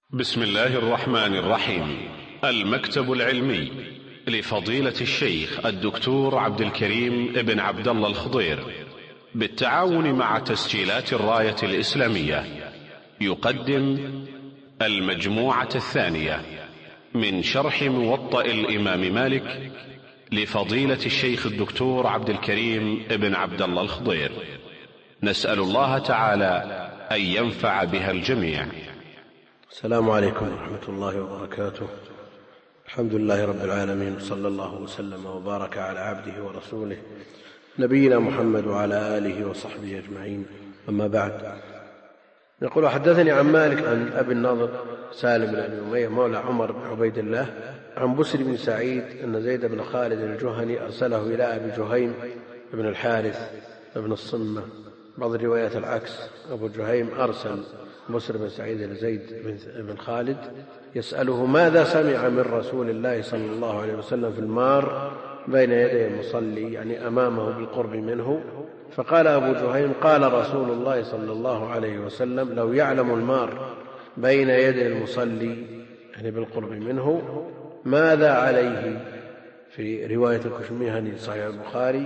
بسم الله الرحمن الرحيم. المكتب العلمي لفضيلة الشيخ الدكتور عبد الكريم ابن عبد الله الخضير بالتعاون مع تسجيلات الراية الإسلامية يقدم المجموعة الثانية من شرح موطأ الإمام مالك لفضيلة الشيخ الدكتور عبد الكريم ابن عبد الله الخضير. نسأل الله تعالى أن ينفع بها الجميع. السلام عليكم ورحمة الله وبركاته. الحمد لله رب العالمين، وصلى الله وسلم وبارك على عبده ورسوله نبينا محمد وعلى آله وصحبه أجمعين، أما بعد. يقول: حدثني عن مالك عن أبي النضر سالم بن أبي أمية مولى عمر بن عبيد الله عن بسر بن سعيد أن زيد بن خالد الجهني أرسله إلى أبي جهيم بن الحارث بن الصمة. بعض الروايات العكس، أبو جهيم أرسل بسر بن سعيد لزيد بن خالد يسأله ماذا سمع من رسول الله صلى الله عليه وسلم في المار بين يدي المصلي، يعني أمامه بالقرب منه. فقال أبو جهيم: قال رسول الله صلى الله عليه وسلم: لو يعلم المار بين يدي المصلي، يعني بالقرب منه، ماذا عليه. في رواية الكشميهني صحيح البخاري: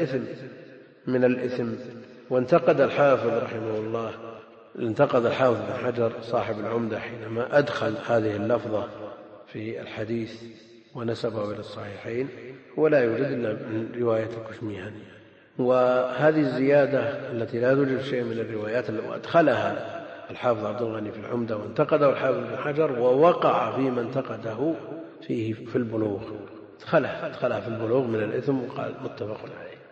من الإثم. وانتقد الحافظ رحمه الله، انتقد الحافظ بن حجر صاحب العمدة حينما أدخل هذه اللفظة في الحديث ونسبه إلى الصحيحين، ولا يوجد إلا من رواية الكشميهني. وهذه الزيادة التي لا توجد شيء من الروايات وأدخلها الحافظ عبد الغني في العمدة وانتقده الحافظ بن حجر، ووقع فيما انتقده فيه في البلوغ، ادخلها في البلوغ من الإثم، وقال متفق عليه.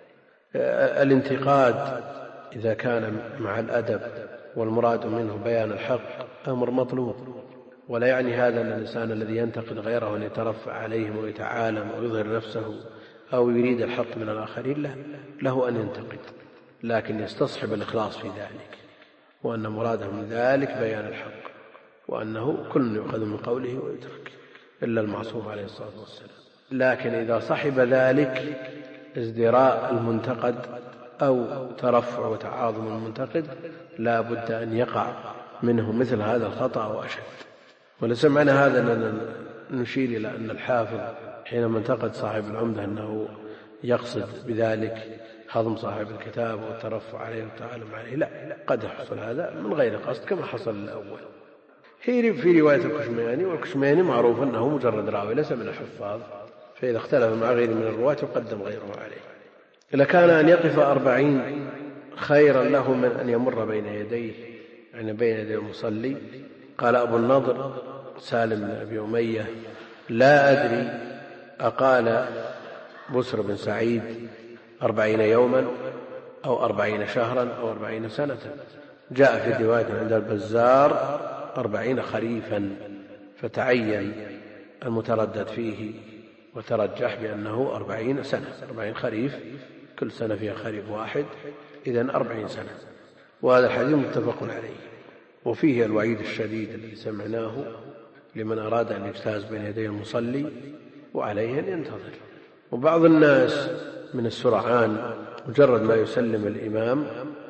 الانتقاد إذا كان مع الأدب والمراد منه بيان الحق أمر مطلوب، ولا يعني هذا أن الإنسان الذي ينتقد غيره أن يترفع عليهم ويتعالم ويظهر نفسه أو يريد الحق من الآخرين، له أن ينتقد، لكن يستصحب الإخلاص في ذلك، وأن مراده من ذلك بيان الحق، وأنه كل يؤخذ من قوله ويترك إلا المعصوم عليه الصلاة والسلام. لكن إذا صحب ذلك ازدراء المنتقد أو ترفع وتعاظم المنتقد، لا بد أن يقع منه مثل هذا الخطأ وأشد. وليس معنى هذا أننا نشير إلى أن الحافظ حينما انتقد صاحب العمدة أنه يقصد بذلك هضم صاحب الكتاب والترفع عليه والتعالم عليه، لا، قد يحصل هذا من غير قصد كما حصل الأول. هي في رواية الكشميهني، والكشميهني معروف أنه مجرد راوي ليس من الحفاظ، فإذا اختلف مع غير من الرواة يقدم غيره عليه. إذا كان أن يقف 40 خيرا له من أن يمر بين يديه، يعني بين يدي المصلي. قال أبو النضر سالم بن أبي أمية: لا أدري أقال بسر بن سعيد 40 يوما أو 40 شهرا أو 40 سنة. جاء في الرواية عند البزار 40 خريفا، فتعين المتردد فيه وترجح بأنه 40 سنة، 40 خريف، كل سنة فيها خريف واحد، إذن 40 سنة. وهذا الحديث متفق عليه، وفيه الوعيد الشديد الذي سمعناه لمن أراد أن يجتاز بين يدي المصلي، وعليه أن ينتظر. وبعض الناس من السرعان مجرد ما يسلم الإمام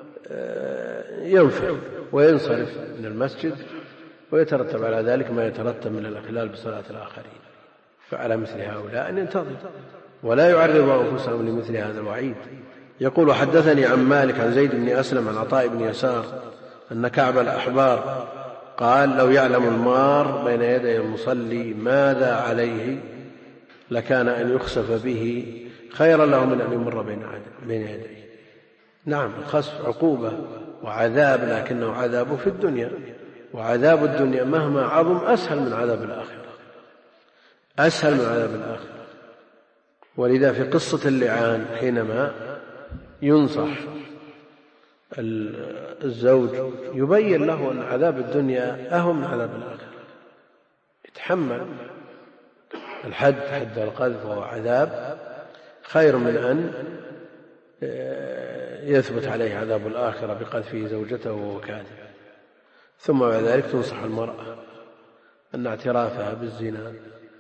ينفر وينصرف من المسجد، ويترتب على ذلك ما يترتب من الإخلال بصلاة الآخرين. فعلى مثل هؤلاء أن ينتظر ولا يعرض أنفسهم لمثل هذا الوعيد. يقول: حدثني عن مالك عن زيد بن أسلم عن عطاء بن يسار أن كعب الأحبار قال: لو يعلم المار بين يدي المصلي ماذا عليه لكان أن يخسف به خيرا له من أن يمر بين يديه. نعم، الخسف عقوبة وعذاب، لكنه عذاب في الدنيا، وعذاب الدنيا مهما عظم أسهل من عذاب الآخرة، أسهل من عذاب الآخرة. ولذا في قصة اللعان حينما ينصح الزوج يبين له أن عذاب الدنيا أهم من عذاب الآخرة، يتحمل الحد، حد القذف، وهو عذاب خير من أن يثبت عليه عذاب الآخرة بقذفه زوجته وهو كاذب. ثم بعد ذلك تنصح المرأة أن اعترافها بالزنا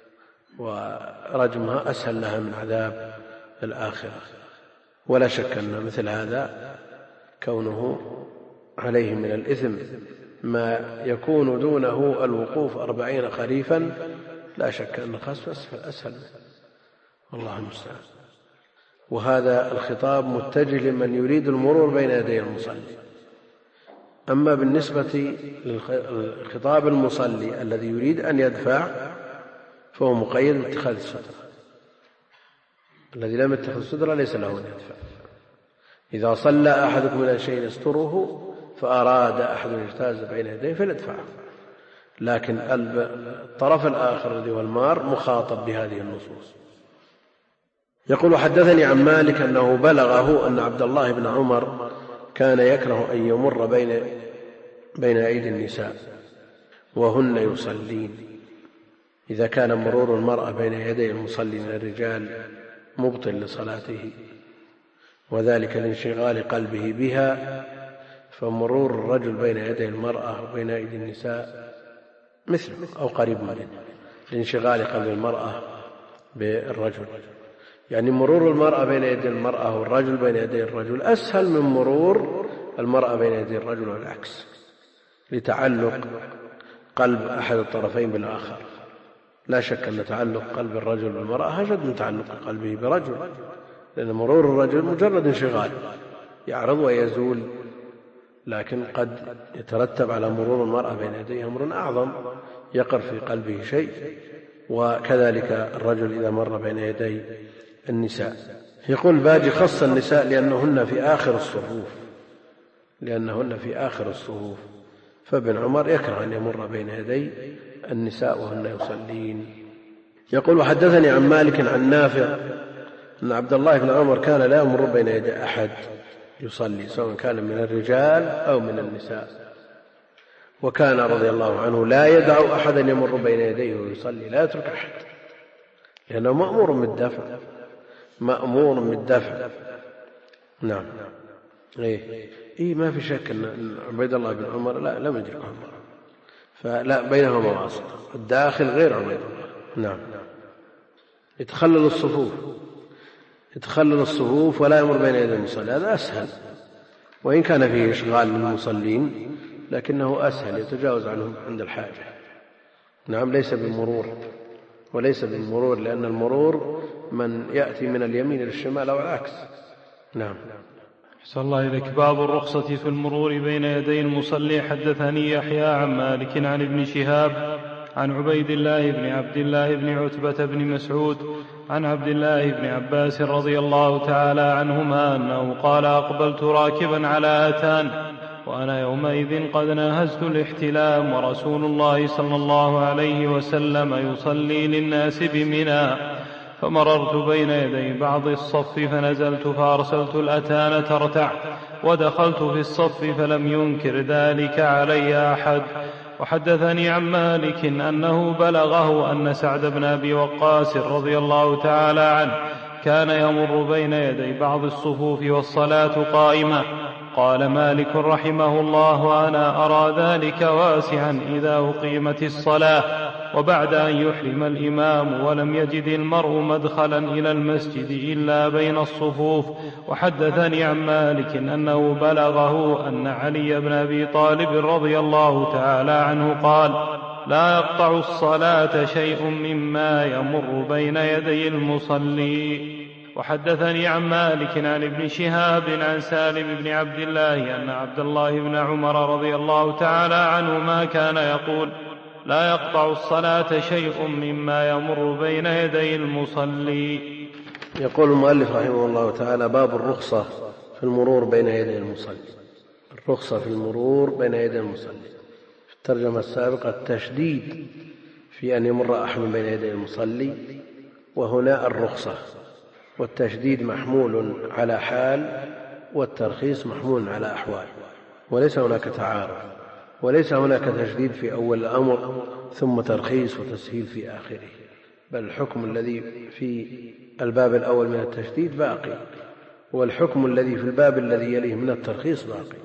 ورجمها أسهل لها من عذاب الآخرة. ولا شك أن مثل هذا كونه عليه من الإثم ما يكون دونه الوقوف 40 خريفا لا شك أن الخسف أسهل والله المستعان. وهذا الخطاب متجه لمن يريد المرور بين يدي المصلي. أما بالنسبة للخطاب المصلي الذي يريد أن يدفع فهو مقيد باتخاذ السترة. الذي لم يتخذ السترة ليس له أن يدفع. إذا صلى أحدكم إلى شيء يستره فأراد أحد يجتاز بين يديه فليدفعه، لكن الطرف الآخر الذي هو المار مخاطب بهذه النصوص. يقول: حدثني عن مالك أنه بلغه أن عبد الله بن عمر كان يكره أن يمر بين أيدي النساء وهن يصلين، إذا كان مرور المرأة بين يدي المصلي من الرجال مبطل لصلاته، وذلك لانشغال قلبه بها، فمرور الرجل بين يدي المرأة وبين أيدي النساء مثله أو قريب منه لانشغال قلب المرأة بالرجل. يعني مرور المرأة بين يدي المرأة والرجل بين يدي الرجل أسهل من مرور المرأة بين يدي الرجل والعكس، لتعلق قلب أحد الطرفين بالآخر. لا شك أن تعلق قلب الرجل بالمرأة أشد من تعلق قلبه برجل، لأن مرور الرجل مجرد انشغال يعرض ويزول، لكن قد يترتب على مرور المرأة بين يديها أمر أعظم يقر في قلبه شيء، وكذلك الرجل إذا مر بين يدي النساء. يقول الباجي: خص النساء لأنهن في آخر الصفوف، فابن عمر يكره أن يمر بين يدي النساء وهن يصلين. يقول: وحدثني عن مالك عن نافع أن عبد الله بن عمر كان لا يمر بين يدي أحد يصلي، سواء كان من الرجال أو من النساء، وكان رضي الله عنه لا يدع أحدا يمر بين يديه ويصلي، لا يترك أحد، لأنه مأمور بالدفع. نعم. ما في شك أن عبيد الله بن عمر لم يدرك عمر، فلا بينهما واسطة، الداخل غير عبيد الله. نعم. يتخلل الصفوف ولا يمر بين يدي المصلي، هذا أسهل، وإن كان فيه إشغال للمصلين لكنه أسهل، يتجاوز عنهم عند الحاجة. نعم. وليس بالمرور، لأن المرور من يأتي من اليمين للشمال أو العكس. نعم. أحسن الله إليك. باب الرخصة في المرور بين يدي المصلي. حدثني يحيى عن مالك عن ابن شهاب عن عبيد الله بن عبد الله بن عتبة بن مسعود عن عبد الله بن عباس رضي الله تعالى عنهما أنه قال: أقبلت راكبا على أتان وأنا يومئذ قد ناهزت الاحتلام، ورسول الله صلى الله عليه وسلم يصلي للناس بمنى، فمررت بين يدي بعض الصف فنزلت فأرسلت الأتان ترتع، ودخلت في الصف فلم ينكر ذلك علي أحد. وحدثني عن مالك أنه بلغه أن سعد بن أبي وقاص رضي الله تعالى عنه كان يمر بين يدي بعض الصفوف والصلاة قائمة. قال مالك رحمه الله: وأنا أرى ذلك واسعا إذا أقيمت الصلاة وبعد أن يحرم الإمام ولم يجد المرء مدخلا إلى المسجد إلا بين الصفوف. وحدثني عن مالك أنه بلغه أن علي بن أبي طالب رضي الله تعالى عنه قال: لا يقطع الصلاة شيء مما يمر بين يدي المصلي. وحدثني عن مالك عن ابن شهاب عن سالم بن عبد الله أن عبد الله بن عمر رضي الله تعالى عنهما كان يقول: لا يقطع الصلاة شيء مما يمر بين يدي المصلي. يقول المؤلف رحمه الله تعالى: باب الرخصة في المرور بين يدي المصلي. الرخصة في المرور بين يدي المصلي. في الترجمة السابقة التشديد في أن يمر أحد بين يدي المصلي، وهنا الرخصة، والتشديد محمول على حال والترخيص محمول على أحوال، وليس هناك تعارض، وليس هناك تشديد في أول الأمر ثم ترخيص وتسهيل في آخره، بل الحكم الذي في الباب الأول من التشديد باقي، والحكم الذي في الباب الذي يليه من الترخيص باقي،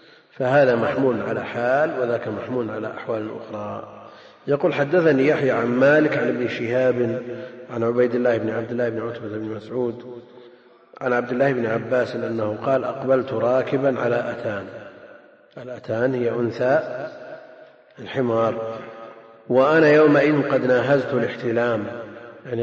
فهذا محمول على حال وذاك محمول على أحوال أخرى. يقول: حدثني يحيى عن مالك عن ابن شهاب عن عبيد الله بن عبد الله بن عتبة بن مسعود عن عبد الله بن عباس أنه قال: أقبلت راكبا على أتان. الأتان هي أنثى الحمار. وأنا يومئذ قد ناهزت الاحتلام، يعني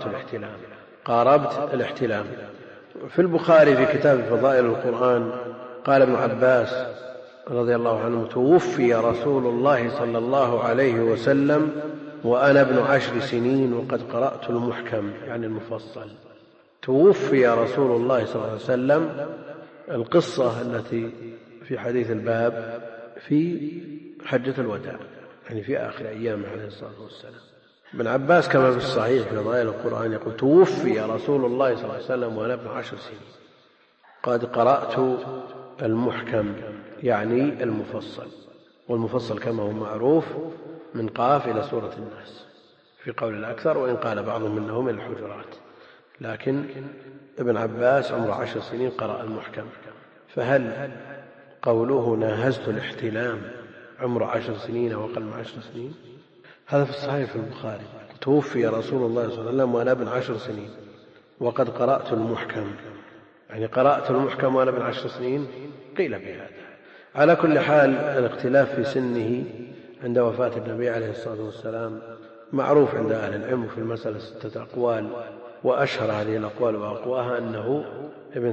قاربت الاحتلام. في البخاري في كتاب فضائل القرآن قال ابن عباس رضي الله عنه: توفي رسول الله صلى الله عليه وسلم وأنا ابن 10 سنين وقد قرأت المحكم، يعني المفصل. توفي رسول الله صلى الله عليه وسلم، القصة التي في حديث الباب في حجة الوداع، يعني في آخر أيامه عليه الصلاة والسلام. ابن عباس كما في الصحيح في فضائل القرآن يقول: توفي رسول الله صلى الله عليه وسلم وأنا ابن 10 سنين قد قرأت المحكم، يعني المفصل. والمفصل كما هو معروف من قاف إلى سورة الناس في قول الأكثر، وإن قال بعضهم إنه من الحجرات، لكن ابن عباس عمره 10 سنين قرأ المحكم. فهل قوله ناهزت الاحتلام عمره 10 سنين أو أقل من 10 سنين؟ هذا في الصحيح في البخاري: توفي رسول الله صلى الله عليه وسلم وأنا ابن 10 سنين وقد قرأت المحكم، يعني قرأت المحكم وأنا ابن 10 سنين. قيل بهذا. على كل حال الاختلاف في سنه عند وفاة النبي عليه الصلاة والسلام معروف عند أهل العلم، في المسألة 6 أقوال، وأشهر هذه الأقوال وأقواها أنه ابن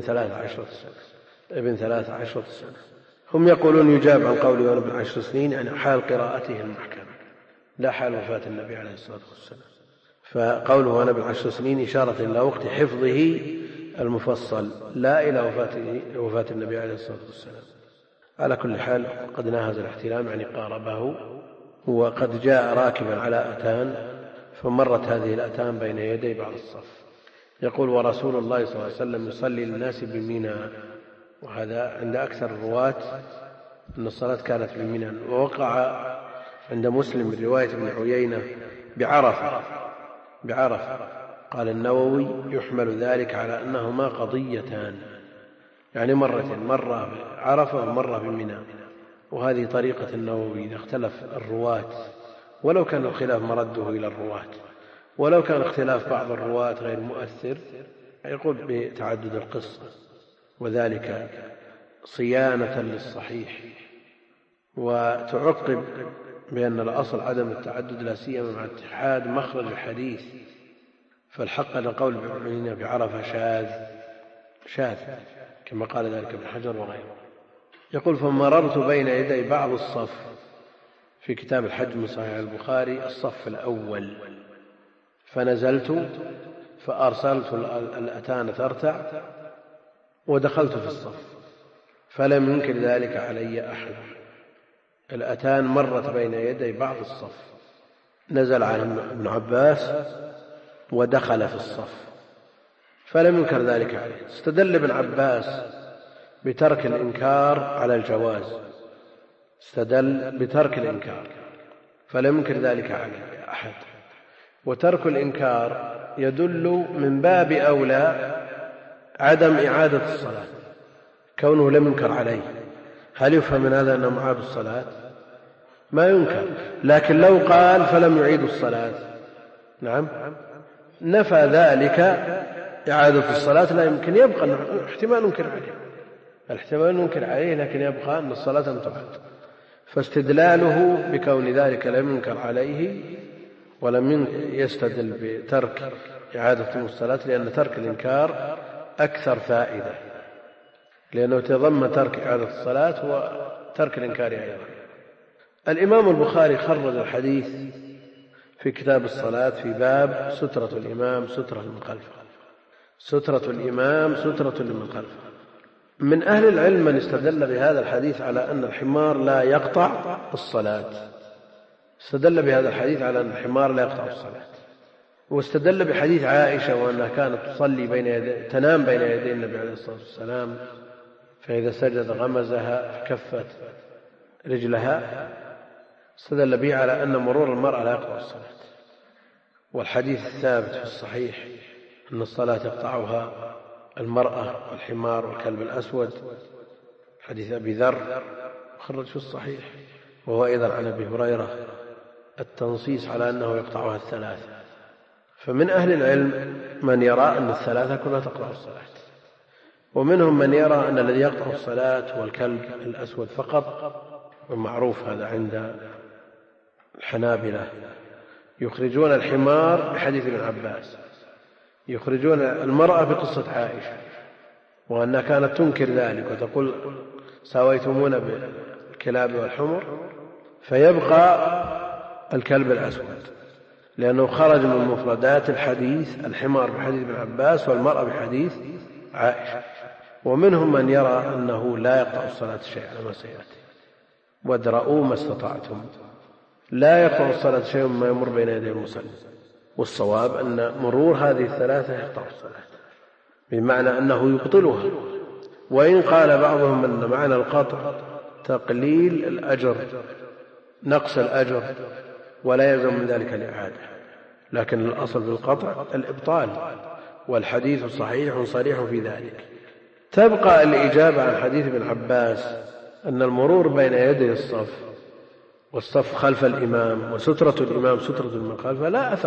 13 سنة. هم يقولون يجاب عن قوله وأنا ابن 10 سنين يعني حال قراءته المحكم، لا حال وفاة النبي عليه الصلاة والسلام. فقوله وأنا ابن 10 سنين إشارة إلى وقت حفظه المفصل، لا إلى وفاة النبي عليه الصلاة والسلام. على كل حال قد ناهز الاحتلام، يعني قاربه. وقد جاء راكبا على أتان فمرت هذه الأتان بين يدي بعض الصف. يقول: ورسول الله صلى الله عليه وسلم يصلي للناس بمنى. وهذا عند أكثر الرواة أن الصلاة كانت بمنى. ووقع عند مسلم من رواية ابن عيينة بعرفة. قال النووي: يحمل ذلك على أنهما قضيتان، يعني مرتين، مرة بعرفة ومرة بمنى. وهذه طريقة النووي إذا اختلف الرواة، ولو كان الخلاف مرده إلى الرواة، ولو كان اختلاف بعض الرواة غير مؤثر، يقول بتعدد القصة، وذلك صيانة للصحيح. وتعقب بأن الأصل عدم التعدد، لا سيما مع اتحاد مخرج الحديث. فالحق أن قول ابن بعرفة شاذ كما قال ذلك ابن حجر وغيره. يقول: فمررت بين يدي بعض الصف، في كتاب الحج من صحيح البخاري الصف الأول، فنزلت فأرسلت الأتان ترتع ودخلت في الصف، فلم ينكر ذلك علي أحد. الأتان مرت بين يدي بعض الصف، نزل على ابن عباس ودخل في الصف فلم ينكر ذلك عليه. استدل ابن عباس بترك الإنكار على الجواز، استدل بترك الإنكار فلم ينكر ذلك عليه أحد. وترك الإنكار يدل من باب أولى عدم إعادة الصلاة، كونه لم ينكر عليه. هل يفهم من هذا أنه معاد الصلاة؟ ما ينكر، لكن لو قال فلم يعيد الصلاة، نعم، نفى ذلك إعادة الصلاة. لا يمكن، يبقى احتمال ننكر عليه، الاحتمال ننكر عليه، لكن يبقى أن الصلاة لم تعد. فاستدلاله بكون ذلك لم ينكر عليه ولم يستدل بترك إعادة الصلاة، لأن ترك الإنكار أكثر فائدة، لأنه تضمن ترك إعادة الصلاة وترك الإنكار أيضا. الإمام البخاري خرج الحديث في كتاب الصلاة في باب سترة الإمام سترة لمن خلفه، سترة الإمام سترة لمن خلفه. من أهل العلم من استدل بهذا الحديث على أن الحمار لا يقطع الصلاة، استدل بهذا الحديث على أن الحمار لا يقطع الصلاة، واستدل بحديث عائشة وأنها كانت تصلي تنام بين يدي النبي عليه الصلاة والسلام، فإذا سجد غمزها فكفت رجلها، استدل به على أن مرور المرأة لا يقطع الصلاة. والحديث الثابت في الصحيح أن الصلاة يقطعها المرأة والحمار والكلب الأسود، حديث أبي ذر خرج في الصحيح، وهو أيضا عن أبي هريرة التنصيص على أنه يقطعها الثلاثة. فمن أهل العلم من يرى أن الثلاثة كلها تقطع الصلاة، ومنهم من يرى أن الذي يقطع الصلاة هو الكلب الأسود فقط، ومعروف هذا عند الحنابلة يخرجون الحمار بحديث ابن عباس، يخرجون المرأة بقصة عائشة وأنها كانت تنكر ذلك وتقول ساويتمون بالكلاب والحمر، فيبقى الكلب الأسود لأنه خرج من مفردات الحديث الحمار بحديث ابن عباس والمرأة بحديث عائشة. ومنهم من يرى أنه لا يقطع الصلاة شيء على ما سيأتي، وادرؤوا ما استطعتم، لا يقطع الصلاة شيء مما يمر بين يدي المصلي. والصواب أن مرور هذه الثلاثة يقطع الصلاة، بمعنى أنه يبطلها. وإن قال بعضهم أن معنى القطع تقليل الأجر، نقص الأجر، ولا يلزم من ذلك الإعادة، لكن الأصل في القطع الإبطال، والحديث صحيح صريح في ذلك. تبقى الإجابة عن حديث ابن عباس أن المرور بين يدي الصف والصف خلف الإمام وسترة الإمام سترة من خلفه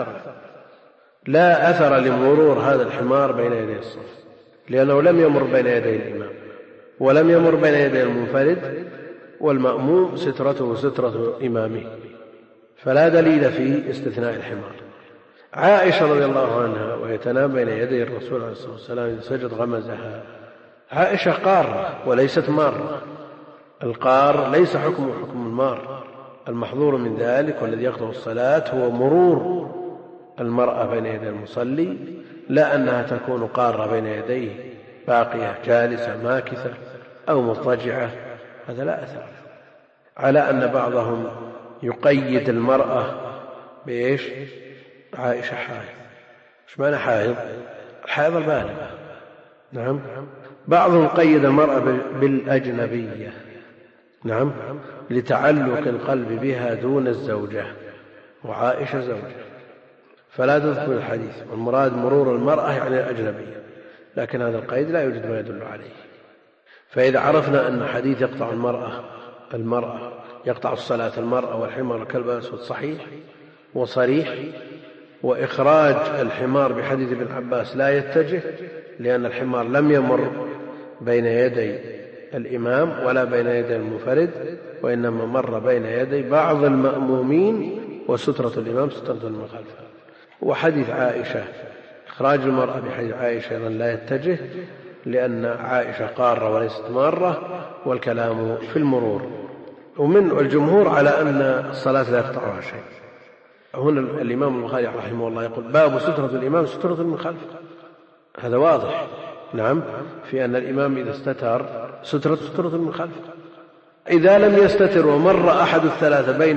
لا أثر لمرور هذا الحمار بين يدي الصف، لأنه لم يمر بين يدي الإمام ولم يمر بين يدي المنفرد، والمأموم سترته سترة إمامه، فلا دليل في استثناء الحمار. عائشة رضي الله عنها وهي تنام بين يدي الرسول عليه الصلاة والسلام إذا سجد غمزها. عائشة قارة وليست مارة، القار ليس حكم المار، المحظور من ذلك والذي يقطع الصلاة هو مرور المرأة بين يدي المصلي، لا أنها تكون قارة بين يديه باقية جالسة ماكثة أو مضطجعة، هذا لا أثر. على أن بعضهم يقيد المرأة بإيش؟ عائشة حائض. إيش معنى حائض؟ الحائض البالغة. نعم. بعضهم قيد المرأة بالأجنبية، نعم، لتعلق القلب بها دون الزوجة، وعائشة زوجة فلا تدخل الحديث، والمراد مرور المرأة يعني الأجنبية، لكن هذا القيد لا يوجد ما يدل عليه. فإذا عرفنا أن حديث يقطع المرأة يقطع الصلاة المرأة والحمار والكلب الأسود صحيح وصريح، وإخراج الحمار بحديث ابن عباس لا يتجه، لأن الحمار لم يمر بين يدي الإمام ولا بين يدي المنفرد، وإنما مر بين يدي بعض المأمومين، وسترة الإمام سترة من خلفه. وحديث عائشة إخراج المرأة بحديث عائشة أيضا لا يتجه، لأن عائشة قارة وليست مارة، والكلام في المرور. ومن الجمهور على أن الصلاة لا يقطعها شيء. هنا الإمام البخاري رحمه الله يقول باب سترة الإمام سترة من خلفه، هذا واضح، نعم، في أن الإمام إذا استتر سترة من خلفه. إذا لم يستتر ومر أحد الثلاثة بين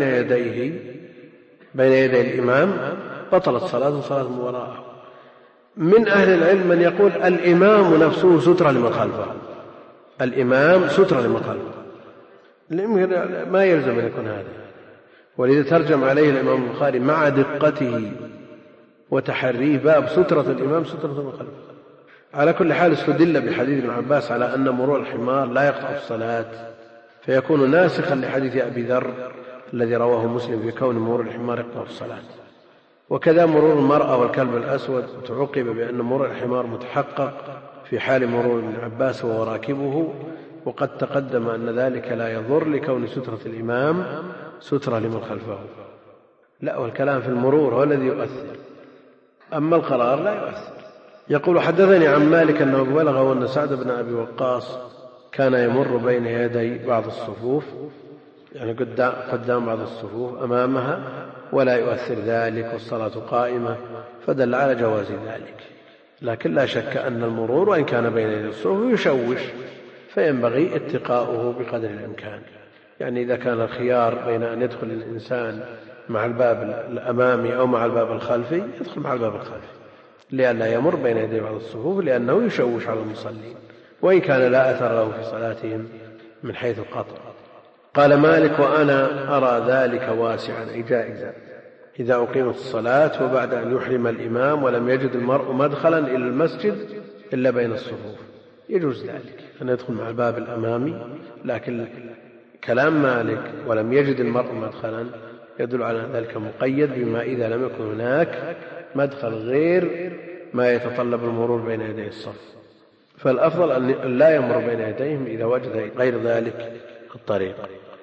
يدي الإمام بطلت صلاة من وراءه. من أهل العلم من يقول الإمام نفسه سترة لمن خلفه، الإمام سترة لمن خلفه، ما يلزم أن يكون هذا. ولذا ترجم عليه الإمام البخاري مع دقته وتحريه باب سترة الإمام سترة من خلفه. على كل حال استدل بحديث ابن عباس على أن مرور الحمار لا يقطع الصلاة، فيكون ناسخا لحديث أبي ذر الذي رواه مسلم في كون مرور الحمار يقطع الصلاة. وكذا مرور المرأة والكلب الأسود تعقب بأن مرور الحمار متحقق في حال مرور ابن عباس وهو راكبه، وقد تقدم أن ذلك لا يضر لكون سترة الإمام سترة لمن خلفه. لا، والكلام في المرور هو الذي يؤثر، أما القرار لا يؤثر. يقول حدثني عن مالك أنه بلغه أن سعد بن أبي وقاص كان يمر بين يدي بعض الصفوف، يعني قدام بعض الصفوف أمامها، ولا يؤثر ذلك والصلاة قائمة، فدل على جواز ذلك. لكن لا شك أن المرور وإن كان بين يدي الصفوف يشوش، فينبغي اتقاؤه بقدر الإمكان. يعني إذا كان الخيار بين أن يدخل الإنسان مع الباب الأمامي أو مع الباب الخلفي يدخل مع الباب الخلفي، لئلا يمر بين يدي بعض الصفوف، لأنه يشوش على المصلين، وإن كان لا أثر له في صلاتهم من حيث القطع. قال مالك وأنا أرى ذلك واسعا، أي جائزا، إذا أقيمت الصلاة وبعد أن يحرم الإمام ولم يجد المرء مدخلا إلى المسجد إلا بين الصفوف، يجوز ذلك أن يدخل مع الباب الأمامي. لكن كلام مالك ولم يجد المرء مدخلا يدل على ذلك مقيد بما إذا لم يكن هناك مدخل غير ما يتطلب المرور بين يدي الصف، فالأفضل أن لا يمر بين يديهم إذا وجد غير ذلك الطريق.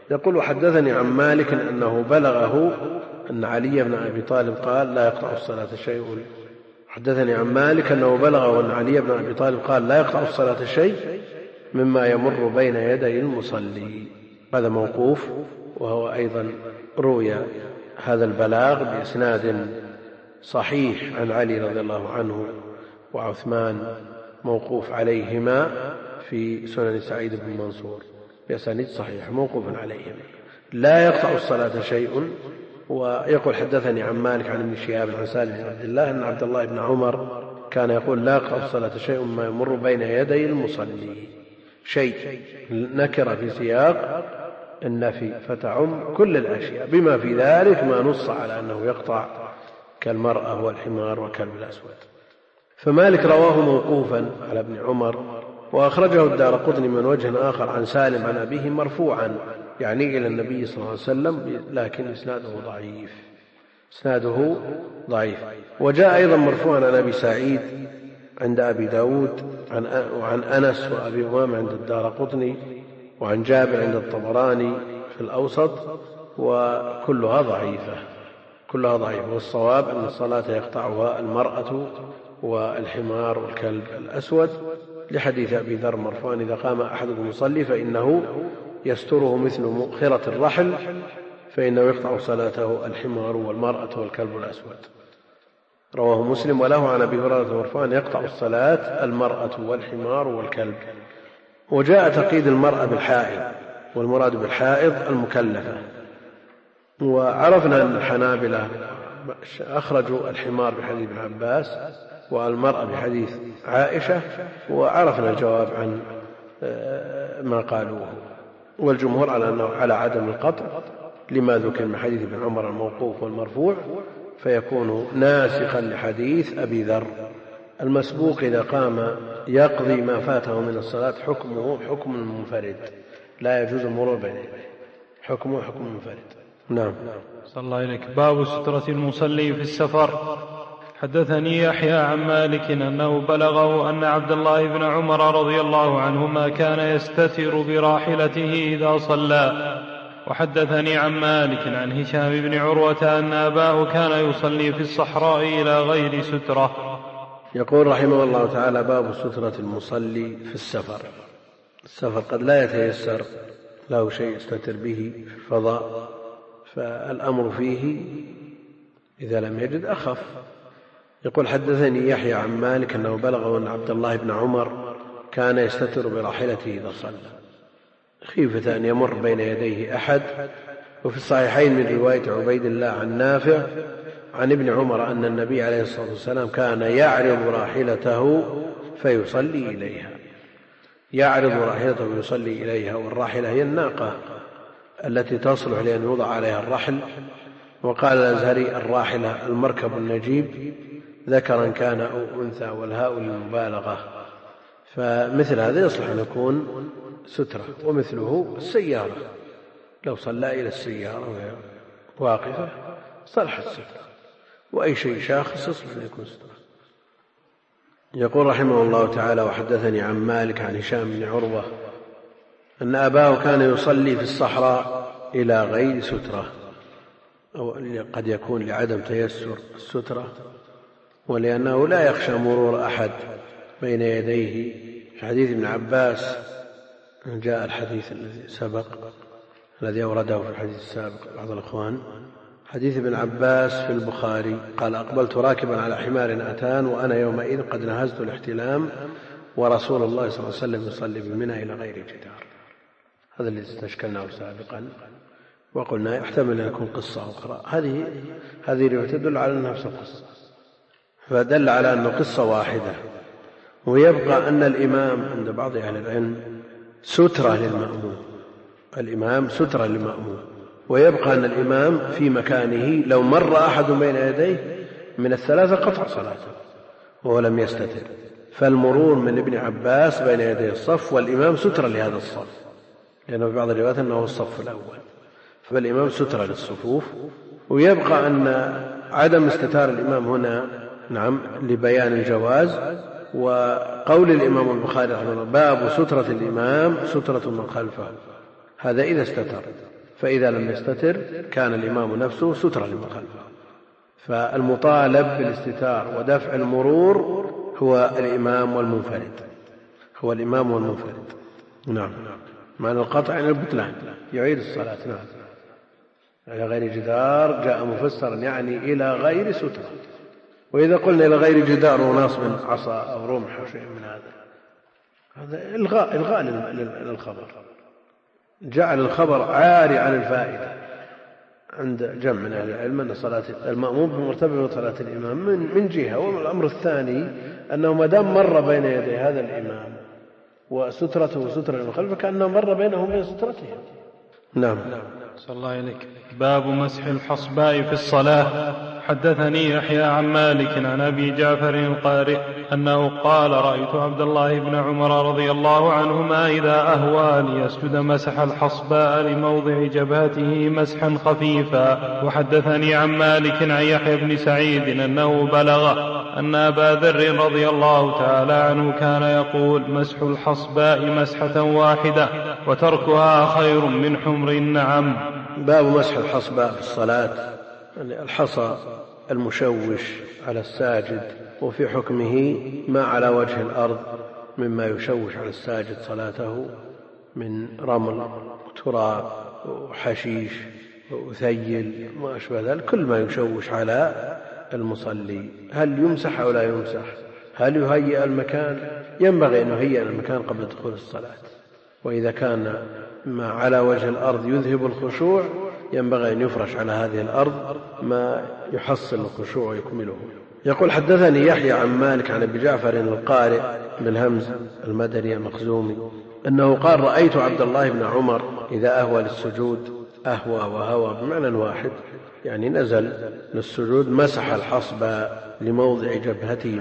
يقول وحدثني عن مالك أنه بلغه أن علي بن أبي طالب قال لا يقطع الصلاة شيء. حدثني عن مالك أنه بلغه أن علي بن أبي طالب قال لا يقطع الصلاة شيء مما يمر بين يدي المصلي. هذا موقوف، وهو أيضا روي هذا البلاغ بإسناد صحيح عن علي رضي الله عنه وعثمان موقوف عليهما في سنن سعيد بن منصور بأسانيد صحيح موقوف عليهما لا يقطع الصلاة شيء. ويقول حدثني عن مالك عن ابن شهاب عن سالم بن عبد الله أن عبد الله بن عمر كان يقول لا يقطع الصلاة شيء مما يمر بين يدي المصلي. شيء نكر في سياق النفي فتعم كل الأشياء بما في ذلك ما نص على أنه يقطع كالمرأة والحمار وكلب الأسود. فمالك رواه موقوفا على ابن عمر، وأخرجه الدارقطني من وجه آخر عن سالم عن أبيه مرفوعا يعني إلى النبي صلى الله عليه وسلم، لكن إسناده ضعيف. وجاء أيضا مرفوعا عن أبي سعيد عند أبي داود وعن أنس وأبي أمامة عند الدارقطني وعن جابر عند الطبراني في الأوسط، وكلها ضعيفة. والصواب أن الصلاة يقطعها المرأة والحمار والكلب الأسود، لحديث أبي ذر مرفوعا إذا قام أحدكم يصلي فإنه يستره مثل مؤخرة الرحل فإنه يقطع صلاته الحمار والمرأة والكلب الأسود. رواه مسلم. وله عن أبي هريرة مرفوعا يقطع الصلاة المرأة والحمار والكلب. وجاء تقييد المرأة بالحائض، والمراد بالحائض المكلفة. وعرفنا أن الحنابلة أخرجوا الحمار بحديث ابن عباس والمرأة بحديث عائشة، وعرفنا الجواب عن ما قالوه. والجمهور على أنه على عدم القطع لما ذكر من حديث ابن عمر الموقوف والمرفوع، فيكون ناسخا لحديث أبي ذر. المسبوق إذا قام يقضي ما فاته من الصلاة حكمه حكم المنفرد، لا يجوز المرور بين يديه، حكمه حكم المنفرد. نعم. صلى الله عليك. باب سترة المصلي في السفر. حدثني يحيى عن مالك أنه بلغه أن عبد الله بن عمر رضي الله عنهما كان يستتر براحلته إذا صلى. وحدثني عن مالك عن هشام بن عروة أن أباه كان يصلي في الصحراء إلى غير سترة. يقول رحمه الله تعالى باب سترة المصلي في السفر. السفر قد لا يتيسر له شيء يستتر به في الفضاء، فالأمر فيه إذا لم يجد أخف. يقول حدثني يحيى عن مالك أنه بلغه أن عبد الله بن عمر كان يستتر براحلته إذا صلى خيفة أن يمر بين يديه أحد. وفي الصحيحين من رواية عبيد الله عن نافع عن ابن عمر أن النبي عليه الصلاة والسلام كان يعرض راحلته فيصلي إليها. والراحلة هي الناقة التي تصلح لأن يوضع عليها الرحل. وقال الأزهري الراحلة المركب النجيب ذكرا كان أو أنثى، والهاء للمبالغة. فمثل هذا يصلح أن يكون سترة. ومثله السيارة، لو صلى إلى السيارة وهي واقفة صلحت سترة، وأي شيء شاخص يصلح أن يكون سترة. يقول رحمه الله تعالى وحدثني عن مالك عن هشام بن عروة أن أباه كان يصلي في الصحراء إلى غير سترة، أو قد يكون لعدم تيسر السترة، ولأنه لا يخشى مرور أحد بين يديه. في حديث ابن عباس جاء الحديث الذي سبق الذي أورده في الحديث السابق بعض الأخوان، حديث ابن عباس في البخاري قال أقبلت راكبا على حمار أتان وأنا يومئذ قد نهزت الاحتلام ورسول الله صلى الله عليه وسلم يصلي بمنى إلى غير جدار. هذا الذي استشكلناه سابقا وقلنا يحتمل أن يكون قصة أخرى. هذه رواية تدل على نفس القصة، فدل على أنه قصة واحدة. ويبقى أن الإمام عند بعض أهل العلم سترة للمأموم، الإمام سترة للمأموم، ويبقى أن الإمام في مكانه لو مر أحد بين يديه من الثلاثة قطع صلاته وهو لم يستتر. فالمرور من ابن عباس بين يدي الصف والإمام سترة لهذا الصف، لأنه في بعض الروايات أنه الصف الأول، فالإمام سترة للصفوف. ويبقى أن عدم استتار الإمام هنا نعم لبيان الجواز. وقول الإمام البخاري رحمه الله باب سترة الإمام سترة من خلفه، هذا إذا استتر. فإذا لم يستتر كان الإمام نفسه سترة لمن خلفه. فالمطالب بالاستتار ودفع المرور هو الإمام والمنفرد. نعم. معنى القطع يعني البطلان، يعيد الصلاة. نعم. على غير جدار جاء مفسرا يعني إلى غير سترة. وإذا قلنا إلى غير جدار وناصب عصا أو رمح أو شيء من هذا إلغاء للخبر، جعل الخبر عاري عن الفائدة. عند جمع من أهل العلم أن صلاة المأموم بمرتبة من صلاة الإمام من جهة. والأمر الثاني أنه ما دام مر بين يدي هذا الإمام وسترته سترة من خلفه كأنه مر بينهم بين سترتهم. نعم. صلى الله عليك. باب مسح الحصباء في الصلاة. حدثني يحيى عن مالك عن أبي جعفر القارئ أنه قال رأيت عبد الله بن عمر رضي الله عنهما إذا أهوى ليسجد مسح الحصباء لموضع جبهته مسحا خفيفا. وحدثني عن مالك عن يحيى بن سعيد أنه بلغ أن أبا ذر رضي الله تعالى عنه كان يقول مسح الحصباء مسحة واحدة وتركها خير من حمر النعم. باب مسح الحصباء في الصلاة. الحصى المشوش على الساجد، وفي حكمه ما على وجه الأرض مما يشوش على الساجد صلاته من رمل وتراب وحشيش وثيل ما أشبه ذلك، كل ما يشوش على المصلي. هل يمسح أو لا يمسح؟ هل يهيئ المكان؟ ينبغي أن يهيئ المكان قبل دخول الصلاة. وإذا كان ما على وجه الأرض يذهب الخشوع ينبغي أن يفرش على هذه الأرض ما يحصل الخشوع ويكمله. يقول حدثني يحيى عن مالك عن أبي جعفر القارئ بالهمز المدني المخزومي أنه قال رأيت عبد الله بن عمر إذا أهوى للسجود، أهوى وهوى بمعنى واحد يعني نزل للسجود، مسح الحصبة لموضع جبهته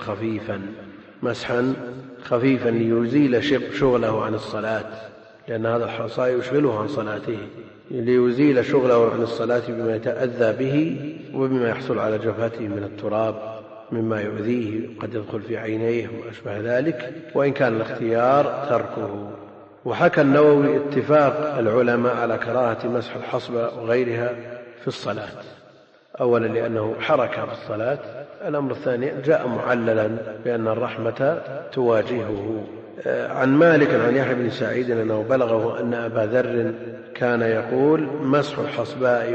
مسحا خفيفا ليزيل شغله عن الصلاة، لأن هذا الحصى يشغله عن صلاته، ليزيل شغله عن الصلاة بما يتأذى به وبما يحصل على جبهته من التراب مما يؤذيه قد يدخل في عينيه وأشبه ذلك، وإن كان الاختيار تركه. وحكى النووي اتفاق العلماء على كراهة مسح الحصبة وغيرها في الصلاة، أولا لأنه حركة في الصلاة، الأمر الثاني جاء معللا بأن الرحمة تواجهه. عن مالك عن يحيى بن سعيد أنه بلغه أن أبا ذر كان يقول مسح الحصباء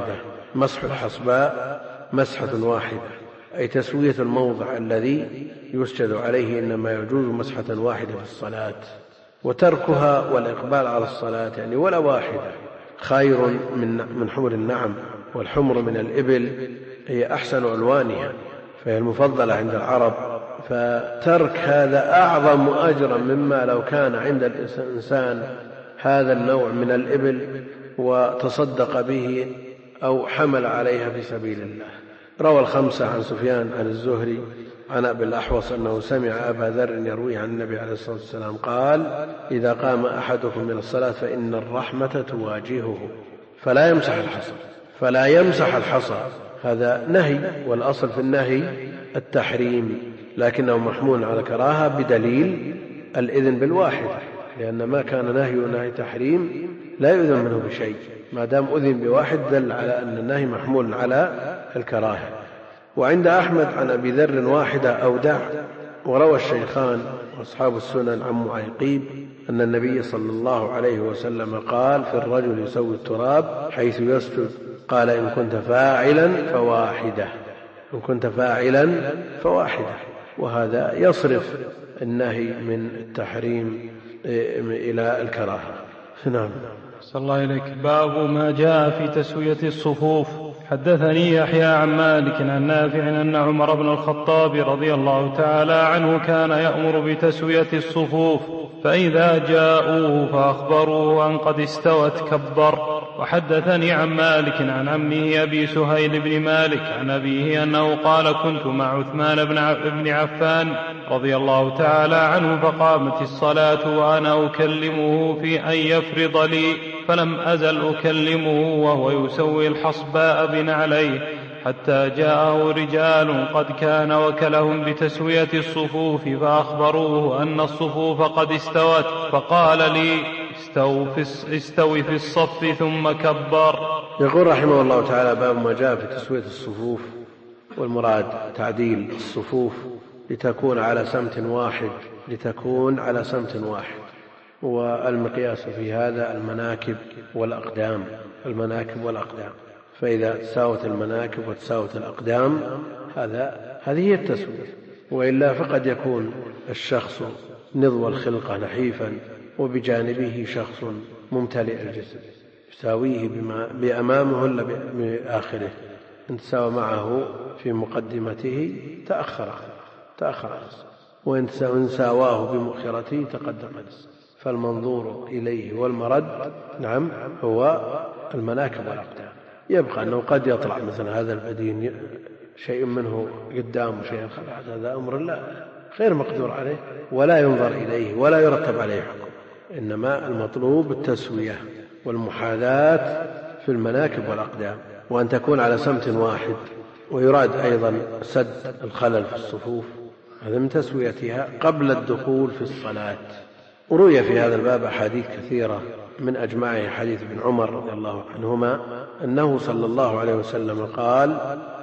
مسحة واحدة، أي تسوية الموضع الذي يسجد عليه إنما يجوز مسحة واحدة في الصلاة، وتركها والإقبال على الصلاة يعني ولا واحدة خير من حمر النعم. والحمر من الإبل هي أحسن ألوانها فهي المفضلة عند العرب، فترك هذا أعظم أجرا مما لو كان عند الإنسان هذا النوع من الإبل وتصدق به أو حمل عليها في سبيل الله. روى الخمسة عن سفيان عن الزهري عن أبي الأحوص أنه سمع أبا ذر يروي عن النبي عليه الصلاة والسلام قال إذا قام أحدكم من الصلاة فإن الرحمة تواجهه فلا يمسح الحصى. هذا نهي، والأصل في النهي التحريم، لكنه محمول على كراهة بدليل الإذن بالواحدة، لأن ما كان نهي تحريم لا يؤذن منه بشيء، ما دام أذن بواحد دل على أن النهي محمول على الكراهة. وعند أحمد عن أبي ذر واحدة أو دع. وروى الشيخان وأصحاب السنن عن معيقيب أن النبي صلى الله عليه وسلم قال في الرجل يسوي التراب حيث يسجد، قال إن كنت فاعلا فواحدة. وهذا يصرف النهي من التحريم إلى الكراهة. نعم. صلى الله عليك. باب ما جاء في تسوية الصفوف. حدثني يحيى عن مالك عن نافع أن عمر بن الخطاب رضي الله تعالى عنه كان يأمر بتسوية الصفوف، فإذا جاءوه فأخبروه أن قد استوت كبر. وحدثني عن مالك عن عمه أبي سهيل بن مالك عن أبيه أنه قال كنت مع عثمان بن عفان رضي الله تعالى عنه فقامت الصلاة وأنا أكلمه في أن يفرض لي، فلم أزل أكلمه وهو يسوي الحصباء بنعليه حتى جاءه رجال قد كان وكلهم بتسوية الصفوف فأخبروه أن الصفوف قد استوت، فقال لي استو في الصف ثم كبر. يقول رحمه الله تعالى: باب ما جاء في تسوية الصفوف، والمراد تعديل الصفوف لتكون على سمت واحد، والمقياس في هذا المناكب والأقدام. فإذا تساوت المناكب وتساوت الأقدام هذه هي التسوية. وإلا فقد يكون الشخص نضو الخلقة نحيفا وبجانبه شخص ممتلئ الجسم، يساويه بأمامه ولا بآخره. إن تساوى معه في مقدمته تأخر، وإن ساواه بمؤخرته تقدم. فالمنظور إليه والمرد هو المناكب والأقدام. يبقى أنه قد يطلع مثلا هذا البدين شيء منه قدام وشيء خلف، هذا أمر لا غير مقدور عليه ولا ينظر إليه ولا يرتب عليه حكم. إنما المطلوب التسوية والمحاذاة في المناكب والأقدام، وأن تكون على سمت واحد. ويراد أيضا سد الخلل في الصفوف، هذا من تسويتها قبل الدخول في الصلاة. وروي في هذا الباب أحاديث كثيرة، من أجمعها حديث ابن عمر رضي الله عنهما أنه صلى الله عليه وسلم قال: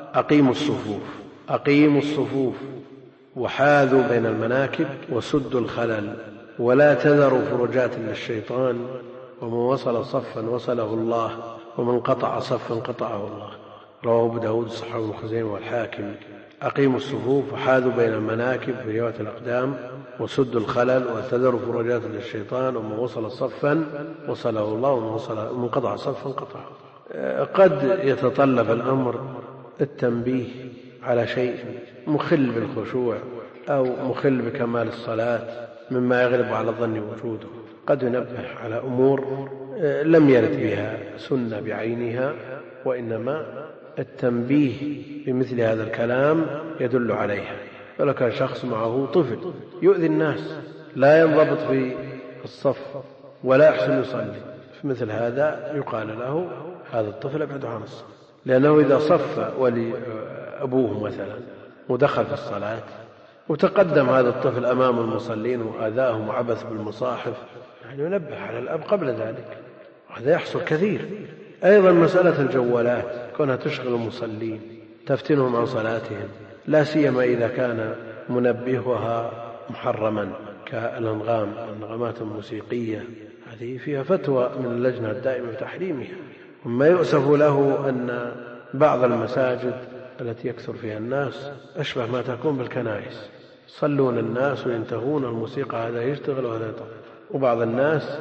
أقيموا الصفوف وحاذوا بين المناكب وسدوا الخلل ولا تذروا فرجات للشيطان، ومن وصل صفا وصله الله ومن قطع صفا قطعه الله. رواه أبو داود صححه ابن خزيمة والحاكم. أقيموا الصفوف وحاذوا بين المناكب في رواية الأقدام وسدوا الخلل وتذروا فرجات للشيطان، ومن وصل صفا وصله الله ومن قطع صفا قطعه. قد يتطلب الأمر التنبيه على شيء مخل بالخشوع أو مخل بكمال الصلاة مما يغلب على الظن وجوده، قد ينبه على أمور لم يرد بها سنة بعينها، وإنما التنبيه بمثل هذا الكلام يدل عليها. فلو كان شخص معه طفل يؤذي الناس، لا ينضبط في الصف ولا يحسن يصلي، في مثل هذا يقال له هذا الطفل ابعد عن الصف، لأنه إذا صف ولي أبوه مثلا ودخل في الصلاة وتقدم هذا الطفل أمام المصلين وآذاهم وعبث بالمصاحف، يعني ينبه على الأب قبل ذلك، وهذا يحصل كثير. أيضا مسألة الجوالات كونها تشغل المصلين تفتنهم عن صلاتهم، لا سيما إذا كان منبهها محرما كالأنغامات الموسيقية، هذه فيها فتوى من اللجنة الدائمة بتحريمها. وما يؤسف له أن بعض المساجد التي يكثر فيها الناس أشبه ما تكون بالكنائس، يصلون الناس وينتهون الموسيقى، هذا يشتغل وهذا يطلع. وبعض الناس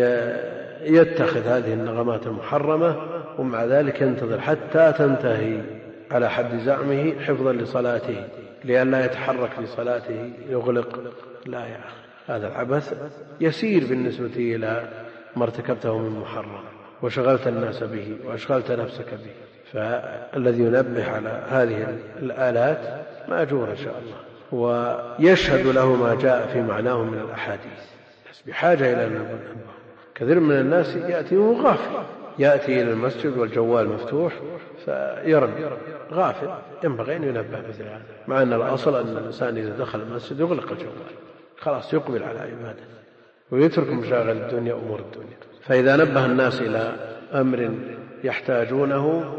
يتخذ هذه النغمات المحرمة ومع ذلك ينتظر حتى تنتهي على حد زعمه حفظا لصلاته لئلا يتحرك في صلاته يغلق. لا يا أخي، هذا العبث يسير بالنسبة إلى ما ارتكبته من محرم وشغلت الناس به وأشغلت نفسك به. فالذي ينبه على هذه الآلات مأجور إن شاء الله، ويشهد له ما جاء في معناه من الأحاديث، بس بحاجة إلى النبه. كثير من الناس يأتي وهو غافل، يأتي إلى المسجد والجوال مفتوح فيرد غافل، ينبغي أن ينبه مثل هذا، مع أن الأصل أن الإنسان إذا دخل المسجد يغلق الجوال خلاص، يقبل على عباده ويترك مشاغل الدنيا أمور الدنيا. فإذا نبه الناس إلى أمر يحتاجونه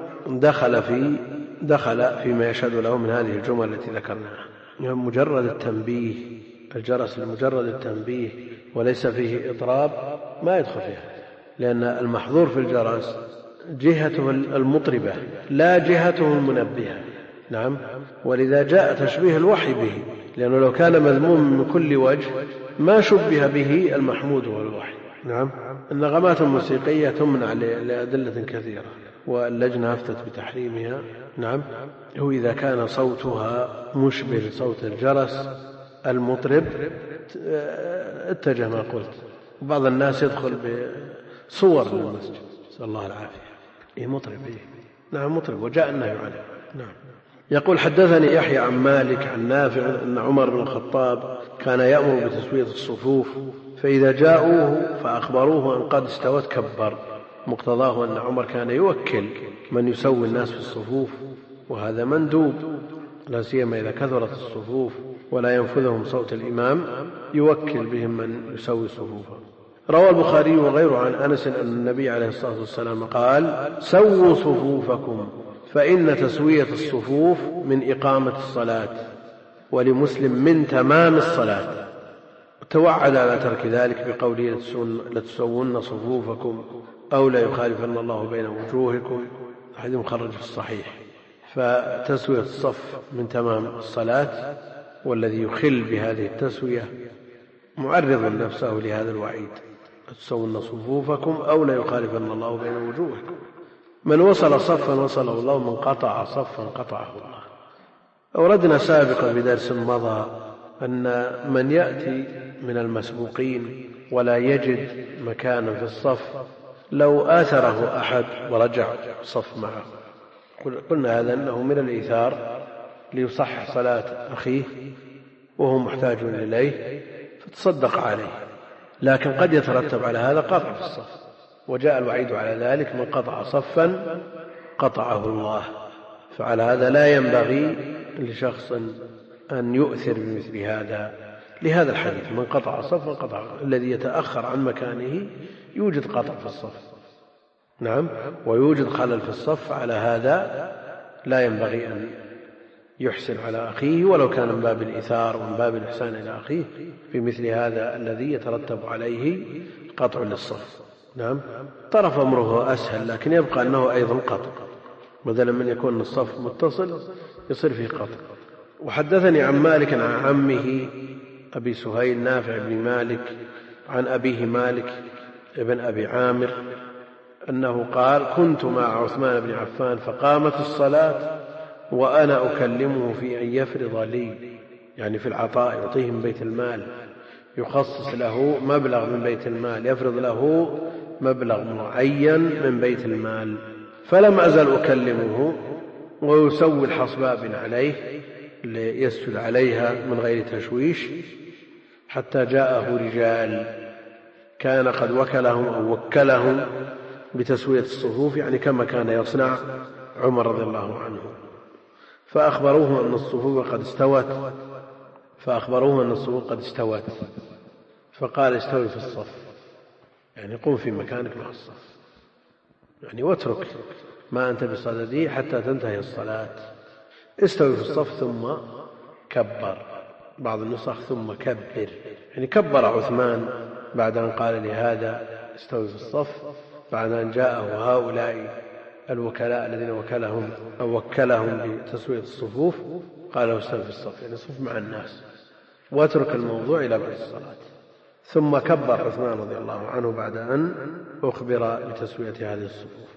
دخل فيما يشهد له من هذه الجمل التي ذكرناها. مجرد التنبيه، الجرس لمجرد التنبيه وليس فيه إطراب ما يدخل فيها، لأن المحظور في الجرس جهته المطربة لا جهته المنبهة. نعم، ولذا جاء تشبيه الوحي به، لأنه لو كان مذموم من كل وجه ما شبه به المحمود والوحي. نعم، النغمات الموسيقية تمنع لأدلة كثيرة، واللجنة أفتت بتحريمها. نعم، هو إذا كان صوتها مشبه لصوت الجرس المطرب اتجه ما قلت. وبعض الناس يدخل بصور للمسجد، نسأل الله العافية، مطرب. نعم مطرب، وجاء النهي عنه. نعم. يقول: حدثني يحيى عن مالك عن نافع أن عمر بن الخطاب كان يأمر بتسوية الصفوف، فإذا جاءوه فأخبروه أن قد استوت كبر. مقتضاه أن عمر كان يوكل من يسوي الناس في الصفوف، وهذا مندوب، لا سيما إذا كثرت الصفوف ولا ينفذهم صوت الإمام، يوكل بهم من يسوي صفوفهم. روى البخاري وغيره عن أنس أن النبي عليه الصلاة والسلام قال: سووا صفوفكم فإن تسوية الصفوف من إقامة الصلاة، ولمسلم من تمام الصلاة. توعد على ترك ذلك بقوله: لتسوون صفوفكم أو لا يخالفن الله بين وجوهكم، حديث مخرج في الصحيح. فتسوية الصف من تمام الصلاة، والذي يخل بهذه التسوية معرض نفسه لهذا الوعيد: لتسوون صفوفكم أو لا يخالفن الله بين وجوهكم. من وصل صفا وصله الله، من قطع صفا قطعه الله. أوردنا سابقا بدرس مضى أن من يأتي من المسبوقين ولا يجد مكانا في الصف، لو آثره أحد ورجع صف معه، قلنا هذا أنه من الإيثار ليصحح صلاة أخيه وهو محتاج إليه فتصدق عليه، لكن قد يترتب على هذا قطع في الصف، وجاء الوعيد على ذلك: من قطع صفا قطعه الله. فعلى هذا لا ينبغي لشخص أن يؤثر بمثل هذا لهذا الحديث: من قطع صفا قطعه. الذي يتأخر عن مكانه يوجد قطع في الصف، نعم، ويوجد خلل في الصف. على هذا لا ينبغي أن يحسن على أخيه ولو كان من باب الإيثار ومن باب الإحسان إلى أخيه في مثل هذا الذي يترتب عليه قطع للصف. نعم، طرف أمره أسهل، لكن يبقى أنه أيضا قطع، بدلا من يكون الصف متصل يصير فيه قطع. وحدثني عن مالك عن عمه أبي سهيل نافع بن مالك عن أبيه مالك ابن أبي عامر أنه قال: كنت مع عثمان بن عفان فقامت الصلاة وأنا أكلمه في أن يفرض لي، يعني في العطاء، يعطيه من بيت المال، يخصص له مبلغ من بيت المال، يفرض له مبلغ معين من بيت المال. فلم أزل أكلمه ويسوي الحصباء عليه ليسجد عليها من غير تشويش، حتى جاءه رجال كان قد وكلهم أو وكلهم بتسوية الصفوف، يعني كما كان يصنع عمر رضي الله عنه، فأخبروه أن الصفوف قد استوت، فقال: استوي في الصف، يعني قم في مكانك مع الصف، يعني واترك ما أنت بصدده حتى تنتهي الصلاة. استوي في الصف ثم كبر، بعض النسخ ثم كبر، يعني كبر عثمان بعد أن قال لهذا استوي في الصف، بعد أن جاءه هؤلاء الوكلاء الذين وكلهم بتسوية الصفوف، قال له: استوي في الصف، يعني صف مع الناس واترك الموضوع إلى بعد الصلاة. ثم كبر عثمان رضي الله عنه بعد أن أخبر بتسوية هذه الصفوف.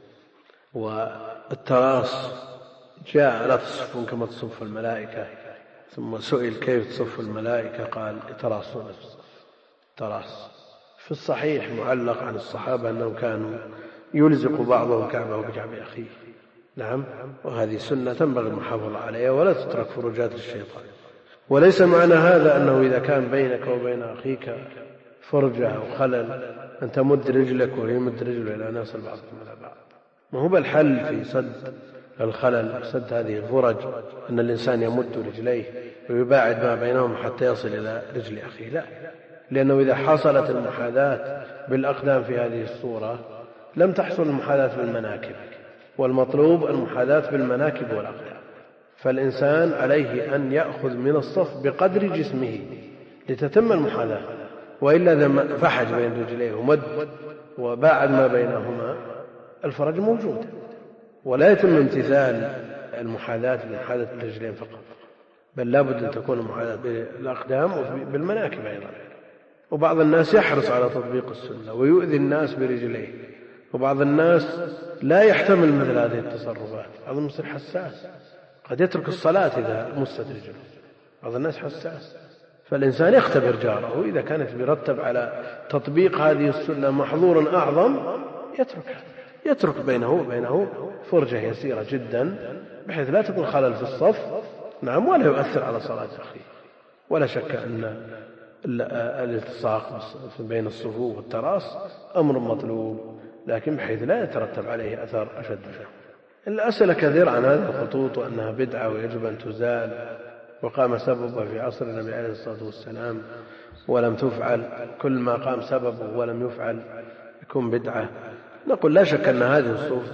والتراص جاء: لا تصفون كما تصف الملائكة. ثم سئل: كيف تصف الملائكة؟ قال: يتراصون في الصف. تراص في الصحيح معلق عن الصحابة أنهم كانوا يلزق بعضهم كعبه بكعب أخيه. نعم، وهذه سنة تنبغي المحافظة عليها ولا تترك فرجات الشيطان. وليس معنى هذا أنه إذا كان بينك وبين أخيك فرجة أو خلل أن تمد رجلك ويمد رجله إلى ناس بعضكم على بعض. ما هو بالحل في سد الخلل، سد هذه الفرج، أن الإنسان يمد رجليه ويباعد ما بينهم حتى يصل إلى رجل أخيه، لا، لأنه إذا حصلت المحاذاة بالأقدام في هذه الصورة لم تحصل المحاذاة بالمناكب، والمطلوب المحاذاة بالمناكب والأقدام. فالإنسان عليه أن يأخذ من الصف بقدر جسمه لتتم المحاذاة، وإلا فحج بين رجليه ومد وباعد ما بينهما الفرج موجود، ولا يتم امتثال المحاذاة بمحاذاة الرجلين فقط، بل لابد أن تكون المحاذاة بالأقدام وبالمناكب أيضا. وبعض الناس يحرص على تطبيق السنة ويؤذي الناس برجليه، وبعض الناس لا يحتمل مثل هذه التصرفات، بعض الناس حساس قد يترك الصلاة إذا مست رجله، بعض الناس حساس. فالإنسان يختبر جاره، إذا كانت يرتب على تطبيق هذه السنة محظور أعظم يترك بينه وبينه فرجة يسيرة جدا بحيث لا تكون خلل في الصف، نعم، ولا يؤثر على صلاة أخيه. ولا شك أن الالتصاق بين الصفوف والتراص أمر مطلوب، لكن بحيث لا يترتب عليه أثر أشد فيه. الأسئلة كثير عن هذه الخطوط وأنها بدعة ويجب أن تزال، وقام سببها في عصر النبي عليه الصلاة والسلام ولم تفعل، كل ما قام سببه ولم يفعل يكون بدعة. نقول لا شك أن هذه الصفوف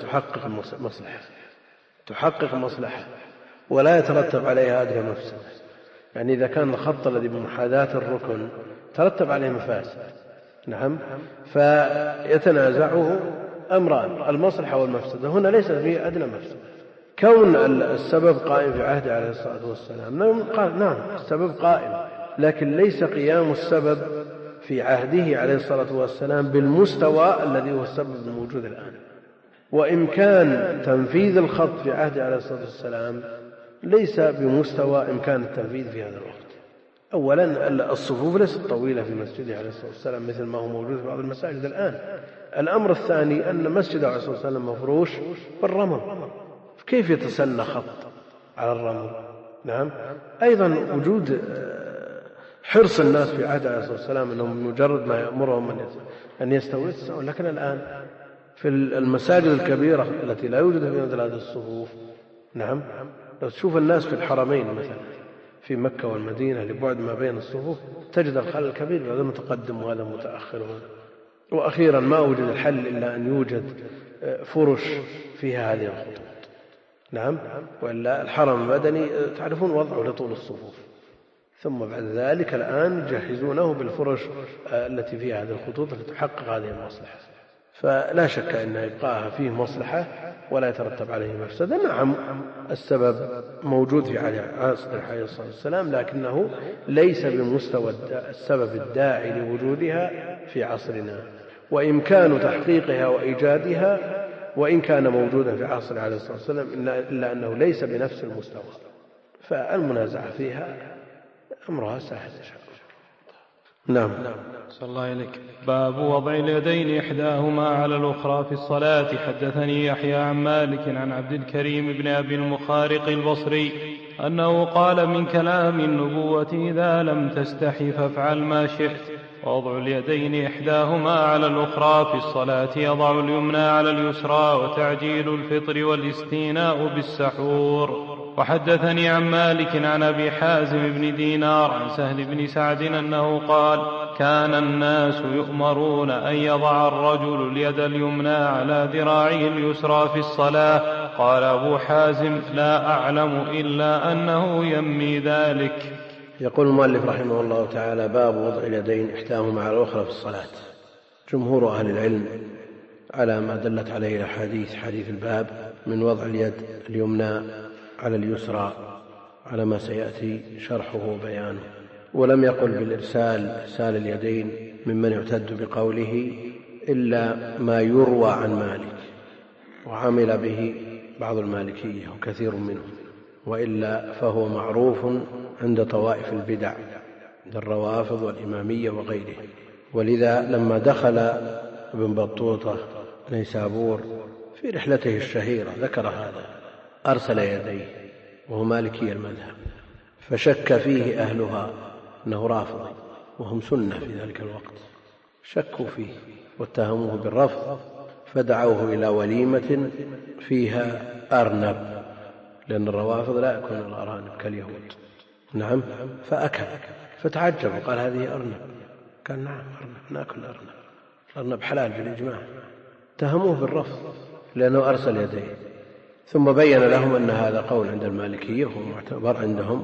تحقق مصلحة ولا يترتب عليها أدنى مفسدة. يعني إذا كان الخط الذي بمحاذاة الركن ترتب عليه مفاسد، نعم، فيتنازعه أمران، المصلحة والمفسدة. هنا ليس فيه أدنى مفسدة. كون السبب قائم في عهده عليه الصلاة والسلام، نعم السبب قائم، لكن ليس قيام السبب في عهده عليه الصلاة والسلام بالمستوى الذي هو السبب الموجود الآن. وإمكان تنفيذ الخط في عهده عليه الصلاة والسلام ليس بمستوى إمكان التنفيذ في هذا الوقت. أولا الصفوف ليست طويلة في مسجده عليه الصلاة والسلام مثل ما هو موجود في بعض المساجد الآن. الأمر الثاني أن مسجد عليه الصلاة والسلام مفروش بالرمل، كيف يتسنى خط على الرمل؟ نعم. أيضا وجود حرص الناس في عهد عليه الصلاة والسلام أنهم مجرد ما يأمرهم أن يستووا، لكن الآن في المساجد الكبيرة التي لا يوجد فيها مثل هذه الصفوف، نعم، لو تشوف الناس في الحرمين مثلا في مكة والمدينة لبعد ما بين الصفوف تجد الخلل الكبير، هذا متقدم وهذا متأخر. وأخيرا ما وجد الحل إلا أن يوجد فرش فيها هذه الخطوط، نعم، وإلا الحرم المدني تعرفون وضعه لطول الصفوف، ثم بعد ذلك الآن يجهزونه بالفرش التي فيها هذه الخطوط التي تحقق هذه المصلحة. فلا شك أن إبقاءها فيه مصلحة ولا يترتب عليه مفسدة. نعم السبب موجود في عصر عليه الصلاة والسلام، لكنه ليس بمستوى السبب الداعي لوجودها في عصرنا، وإمكان تحقيقها وإيجادها وإن كان موجودا في عصر عليه الصلاة والسلام إلا أنه ليس بنفس المستوى. فالمنازعة فيها أمرها سهل إن شاء الله. نعم. صلى الله عليك. باب وضع اليدين إحداهما على الأخرى في الصلاة. حدثني يحيى عن مالك عن عبد الكريم بن أبي المخارق البصري أنه قال من كلام النبوة إذا لم تستحي فافعل ما شئت. ووضع اليدين إحداهما على الأخرى في الصلاة يضع اليمنى على اليسرى، وتعجيل الفطر والاستيناء بالسحور. وحدثني عن مالك عن أبي حازم بن دينار عن سهل بن سعد أنه قال كان الناس يؤمرون أن يضع الرجل اليد اليمنى على ذراعه اليسرى في الصلاة. قال أبو حازم لا أعلم إلا أنه ينمي ذلك. يقول المؤلف رحمه الله تعالى باب وضع اليدين إحداهما على الأخرى في الصلاة. جمهور أهل العلم على ما دلت عليه حديث الباب من وضع اليد اليمنى على اليسرى على ما سيأتي شرحه وبيانه، ولم يقل إرسال اليدين ممن يعتد بقوله إلا ما يروى عن مالك، وعمل به بعض المالكية وكثير منهم، وإلا فهو معروف عند طوائف البدع عند الروافض والإمامية وغيرهم. ولذا لما دخل ابن بطوطة نيسابور في رحلته الشهيرة ذكر هذا، أرسل يديه وهو مالكي المذهب، فشك فيه أهلها أنه رافضي وهم سنة في ذلك الوقت، شكوا فيه واتهموه بالرفض، فدعوه إلى وليمة فيها أرنب، لأن الروافض لا يكون الأرانب كاليهود، نعم، فأكل فتعجب وقال هذه أرنب، قال نعم أرنب نأكل الأرنب حلال بالإجماع. اتهموه بالرفض لأنه أرسل يديه، ثم بين لهم أن هذا قول عند المالكية وهو معتبر عندهم،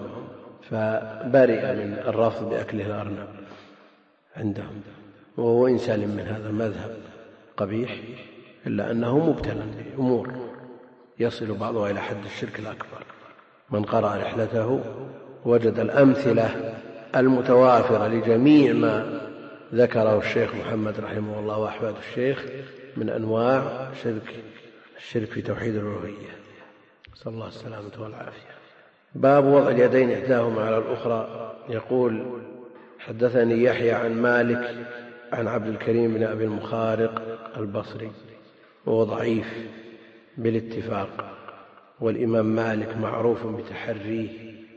فبرئ من الرفض بأكله الأرنب عندهم، وهو إن سلم من هذا المذهب قبيح إلا أنه مبتلى بأمور يصل بعضها إلى حد الشرك الأكبر. من قرأ رحلته وجد الأمثلة المتوافرة لجميع ما ذكره الشيخ محمد رحمه الله وأحفاد الشيخ من أنواع الشرك في توحيد الألوهية، صلى الله السلامة والعافية. باب وضع اليدين إحداهما على الأخرى. يقول حدثني يحيى عن مالك عن عبد الكريم بن أبي المخارق البصري، وهو ضعيف بالاتفاق، والإمام مالك معروف بتحريه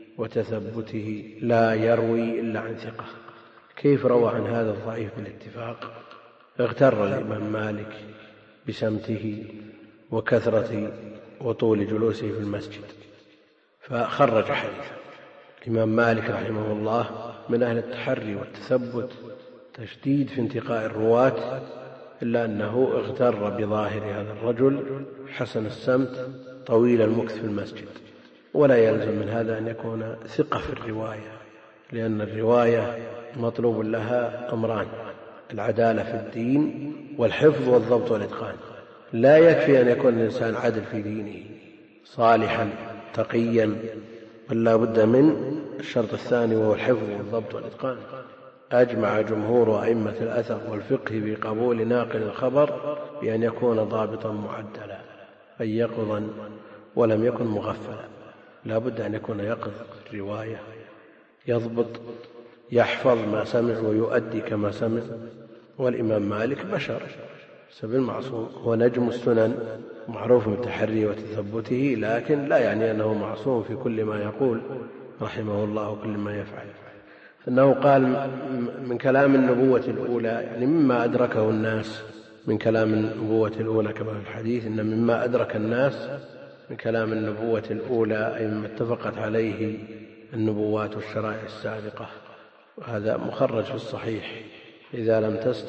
وتثبته لا يروي إلا عن ثقة. كيف روى عن هذا الضعيف بالاتفاق؟ اغتر الإمام مالك بسمته وكثرة وطول جلوسه في المسجد فخرج حديثا. الإمام مالك رحمه الله من أهل التحري والتثبت تشديد في انتقاء الرواة، إلا أنه اغتر بظاهر هذا الرجل حسن السمت طويل المكث في المسجد، ولا يلزم من هذا أن يكون ثقة في الرواية، لأن الرواية مطلوب لها أمران: العدالة في الدين والحفظ والضبط والإتقان. لا يكفي أن يكون الإنسان عدل في دينه صالحا تقيا، بل لا بد من الشرط الثاني وهو الحفظ والضبط والإتقان. أجمع جمهور أئمة الأثر والفقه بقبول ناقل الخبر بأن يكون ضابطا معدلا، أي يقظا ولم يكن مغفلا. لا بد أن يكون يقظ الرواية، يضبط يحفظ ما سمع ويؤدي كما سمع. والإمام مالك بشر سبيل معصوم، هو نجم السنن معروف بالتحري وتثبته، لكن لا يعني أنه معصوم في كل ما يقول رحمه الله وكل ما يفعل. أنه قال من كلام النبوة الأولى، يعني مما أدركه الناس من كلام النبوة الأولى، كما في الحديث إن مما أدرك الناس من كلام النبوة الأولى أي مما اتفقت عليه النبوات والشرائع السابقة. وهذا مخرج في الصحيح: إذا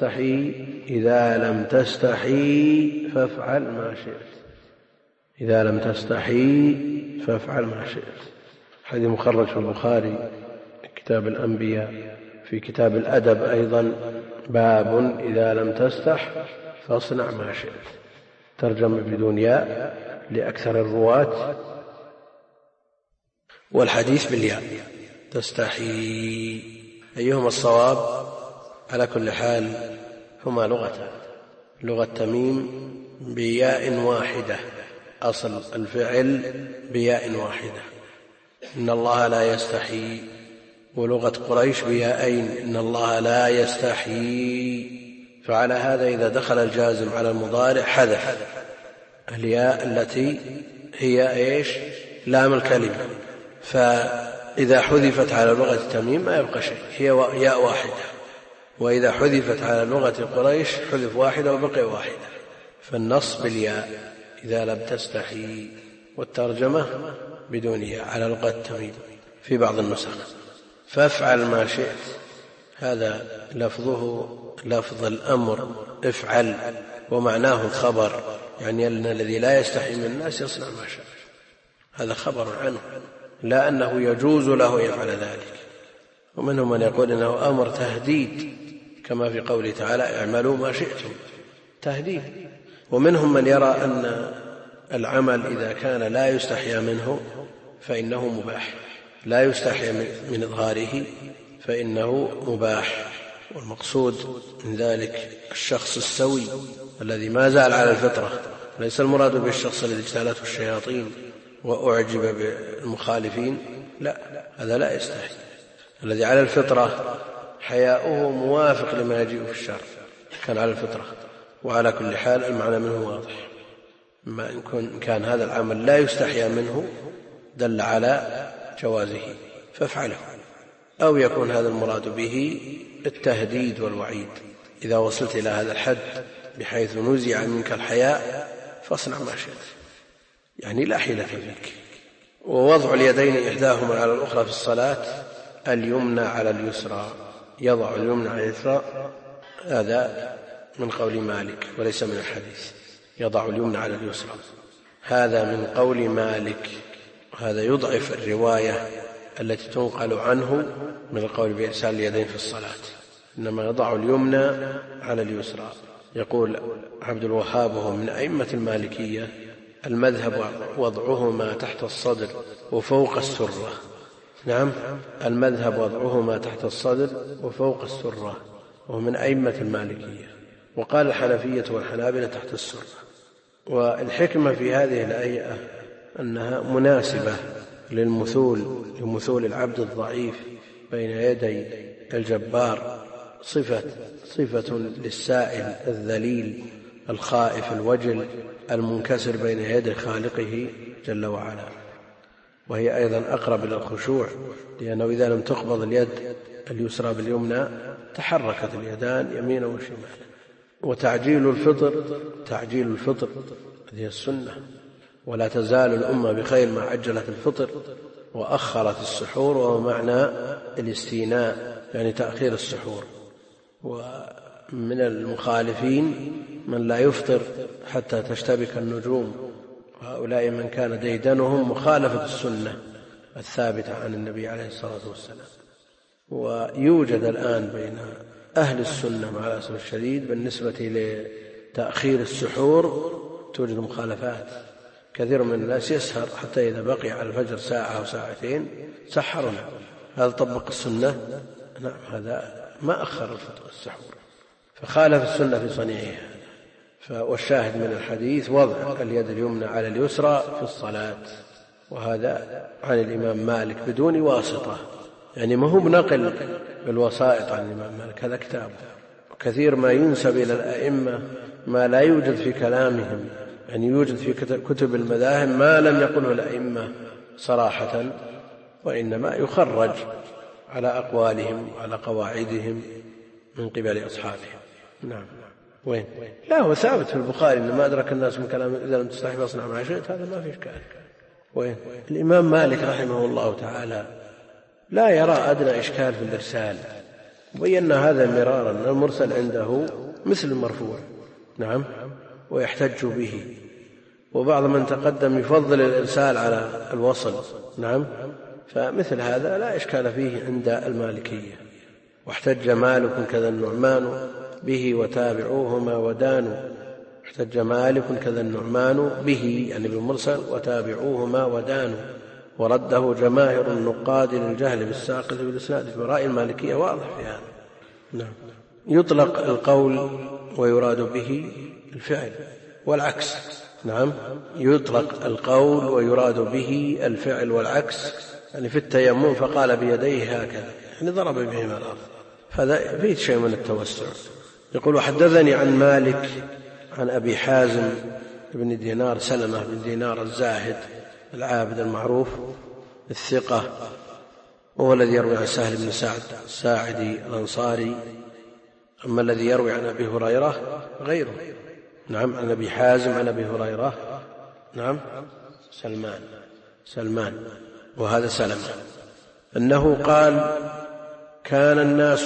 لم تستحي فافعل ما شئت. إذا لم تستحي فافعل ما شئت. حديث مخرج في البخاري كتاب الأنبياء، في كتاب الأدب أيضا: باب إذا لم تستح فاصنع ما شئت. ترجم بدون ياء لأكثر الرواة، والحديث بالياء. تستحي أيهما الصواب؟ على كل حال هما لغتان: لغة تميم بياء واحدة، أصل الفعل بياء واحدة إن الله لا يستحي، ولغة قريش بياءين إن الله لا يستحي. فعلى هذا إذا دخل الجازم على المضارع حذف الياء التي هي لام الكلمة، فإذا حذفت على لغة التميم ما يبقى شيء، هي ياء واحدة. وإذا حذفت على لغة قريش حذف واحدة وبقي واحدة. فالنص بالياء إذا لم تستحي، والترجمة بدون ياء على لغة التميم في بعض النسخ. فافعل ما شئت، هذا لفظه لفظ الأمر افعل، ومعناه الخبر، يعني أن الذي لا يستحي من الناس يصنع ما شاء، هذا خبر عنه، لا أنه يجوز له يفعل ذلك. ومنهم من يقول إنه أمر تهديد، كما في قوله تعالى: اعملوا ما شئتم، تهديد. ومنهم من يرى أن العمل إذا كان لا يستحيا منه فإنه مباح، لا يستحيا من إظهاره فإنه مباح. والمقصود من ذلك الشخص السوي الذي ما زال على الفطرة، ليس المراد به الشخص الذي اجتالته الشياطين وأعجب بالمخالفين، لا، هذا لا يستحي. الذي على الفطرة حياؤه موافق لما يجيء في الشرع، كان على الفطرة. وعلى كل حال المعنى منه واضح، ما إن كان هذا العمل لا يستحيا منه دل على جوازه فافعله، أو يكون هذا المراد به التهديد والوعيد: إذا وصلت إلى هذا الحد بحيث نزع منك الحياء فاصنع ما شئت، يعني لا حيلة فيك. ووضع اليدين إحداهما على الأخرى في الصلاة اليمنى على اليسرى، يضع اليمنى على اليسرى، هذا من قول مالك وليس من الحديث. يضع اليمنى على اليسرى هذا من قول مالك، هذا يضعف الرواية التي تنقل عنه من القول بإرسال اليدين في الصلاة، إنما يضع اليمنى على اليسرى. يقول عبد الوهاب وهو من أئمة المالكية: المذهب وضعهما تحت الصدر وفوق السرة. نعم، المذهب وضعهما تحت الصدر وفوق السرة، وهو من أئمة المالكية. وقال الحنفية والحنابلة تحت السرة. والحكمة في هذه الآية أنها مناسبة لمثول العبد الضعيف بين يدي الجبار، صفة للسائل الذليل الخائف الوجل المنكسر بين يدي خالقه جل وعلا. وهي أيضا أقرب إلى الخشوع، لأنه إذا لم تقبض اليد اليسرى باليمنى تحركت اليدان يمينا وشمالا. وتعجيل الفطر هذه السنة، ولا تزال الأمة بخير ما عجلت الفطر، وأخرت السحور، وهو معنى الاستيناء يعني تأخير السحور. ومن المخالفين من لا يفطر حتى تشتبك النجوم، وهؤلاء من كان ديدنهم مخالفة السنة الثابتة عن النبي عليه الصلاة والسلام. ويوجد الآن بين أهل السنة مع الأسف الشديد بالنسبة لتأخير السحور توجد مخالفات. كثير من الناس يسهر حتى إذا بقي على الفجر ساعة أو ساعتين سحرنا، هذا طبق السنة؟ نعم، هذا ما أخر السحور، فخالف السنة في صنيعها. والشاهد من الحديث وضع اليد اليمنى على اليسرى في الصلاة، وهذا عن الإمام مالك بدون واسطة، يعني ما هو بنقل بالوسائط عن الإمام مالك، هذا كتابه. وكثير ما ينسب إلى الأئمة ما لا يوجد في كلامهم، يعني يوجد في كتب المذاهب ما لم يقله الأئمة صراحة، وإنما يخرج على أقوالهم وعلى قواعدهم من قبل أصحابهم. نعم. وين؟ لا، هو ثابت في البخاري إن ما أدرك الناس من كلام إذا لم تستحي فاصنع ما شئت، هذا ما في إشكال. وين؟ الإمام مالك رحمه الله تعالى لا يرى أدنى إشكال في الإرسال، وبينا هذا مرارا، المرسل عنده مثل المرفوع. نعم، ويحتج به. وبعض من تقدم يفضل الإرسال على الوصل. نعم، فمثل هذا لا إشكال فيه عند المالكية. واحتج مالك كذا النعمان به وتابعوهما ودانوا، احتج مالك كذا النعمان به يعني بالمرسل وتابعوهما ودانوا، ورده جماهر النقاد للجهل بالساقط بالإسناد. في رأي المالكية واضح في هذا. نعم. يطلق القول ويراد به الفعل والعكس. نعم، يطلق القول ويراد به الفعل والعكس، يعني في التيمم فقال بيديه هكذا، يعني ضرب بهما الأرض، هذا فيه شيء من التوسع. يقول حدثني عن مالك عن أبي حازم بن دينار سلمة بن دينار الزاهد العابد المعروف الثقة، وهو الذي يروي عن سهل بن سعد الساعدي الأنصاري. أما الذي يروي عن أبي هريرة غيره. نعم، عن أبي حازم عن أبي هريرة نعم سلمان وهذا سلمة أنه قال كان الناس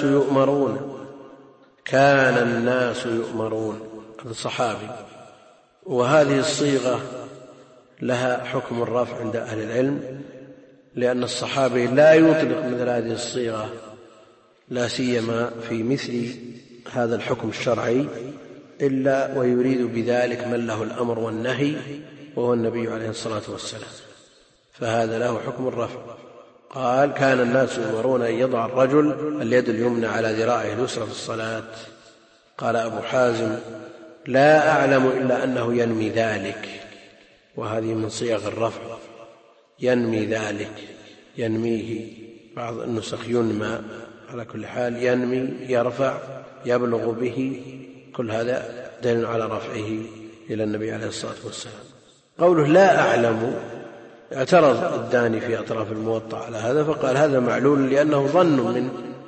يؤمرون، هذا الصحابي. وهذه الصيغة لها حكم الرفع عند أهل العلم، لأن الصحابي لا يطلق مثل هذه الصيغة، لا سيما في مثل هذا الحكم الشرعي، إلا ويريد بذلك من له الأمر والنهي، وهو النبي عليه الصلاة والسلام، فهذا له حكم الرفع. قال كان الناس يؤمرون أن يضع الرجل اليد اليمنى على ذراعه اليسرى في الصلاة. قال أبو حازم لا أعلم إلا أنه ينمي ذلك، وهذه من صيغ الرفع، ينمي ذلك، ينميه، بعض النسخ ينمى، على كل حال ينمي يرفع يبلغ به، كل هذا دليل على رفعه إلى النبي عليه الصلاة والسلام. قوله لا أعلم، اعترض الداني في أطراف الموطأ على هذا فقال هذا معلول لأنه ظن من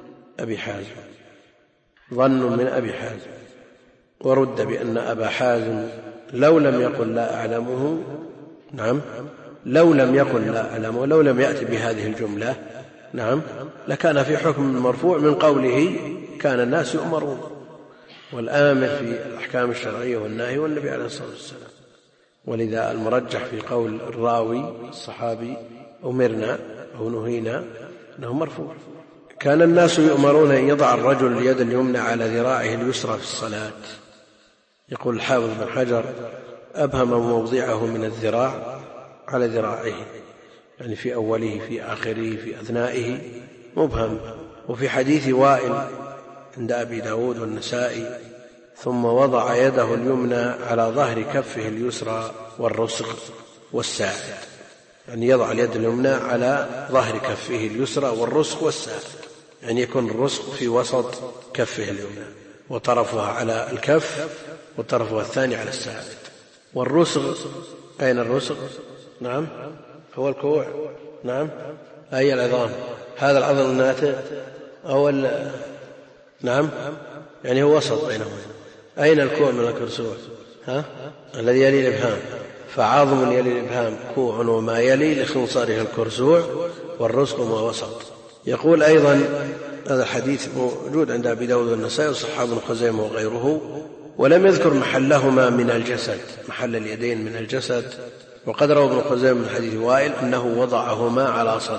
أبي حازم، ورد بأن أبا حازم لو لم يقل لا أعلمه، نعم، لو لم يقل لا أعلمه، لو لم يأتي بهذه الجملة، نعم، لكان في حكم المرفوع من قوله كان الناس يؤمرون، والآمر في الأحكام الشرعية والنهي والنبي عليه الصلاة والسلام. ولذا المرجح في قول الراوي الصحابي أمرنا أو نهينا أنه مرفوع. كان الناس يؤمرون أن يضع الرجل اليد اليمنى على ذراعه اليسرى في الصلاة. يقول الحافظ بن حجر أبهم موضعه من الذراع على ذراعه، يعني في أوله في آخره في أثنائه مبهم. وفي حديث وائل عند أبي داود والنسائي ثم وضع يده اليمنى على ظهر كفه اليسرى والرسغ والساعد، يعني يضع اليد اليمنى على ظهر كفه اليسرى والرسغ والساعد، يعني يكون الرسغ في وسط كفه اليمنى وطرفها على الكف وطرفها الثاني على الساعد. والرسغ أين الرسغ؟ نعم، هو الكوع. نعم، أي العظام؟ هذا العضل الناتئ أو نعم، يعني هو وسط بينهما. أين الكوع من الكرسوع؟ الذي يلي الإبهام. فعظم يلي الإبهام كوع وما يلي لخنصره الكرسوع والرزق ما وسط. يقول أيضا هذا الحديث موجود عند أبي داود والنسائي وصححه ابن خزيمة وغيره، ولم يذكر محلهما من الجسد، محل اليدين من الجسد. وقد روى ابن خزيمة من حديث وائل أنه وضعهما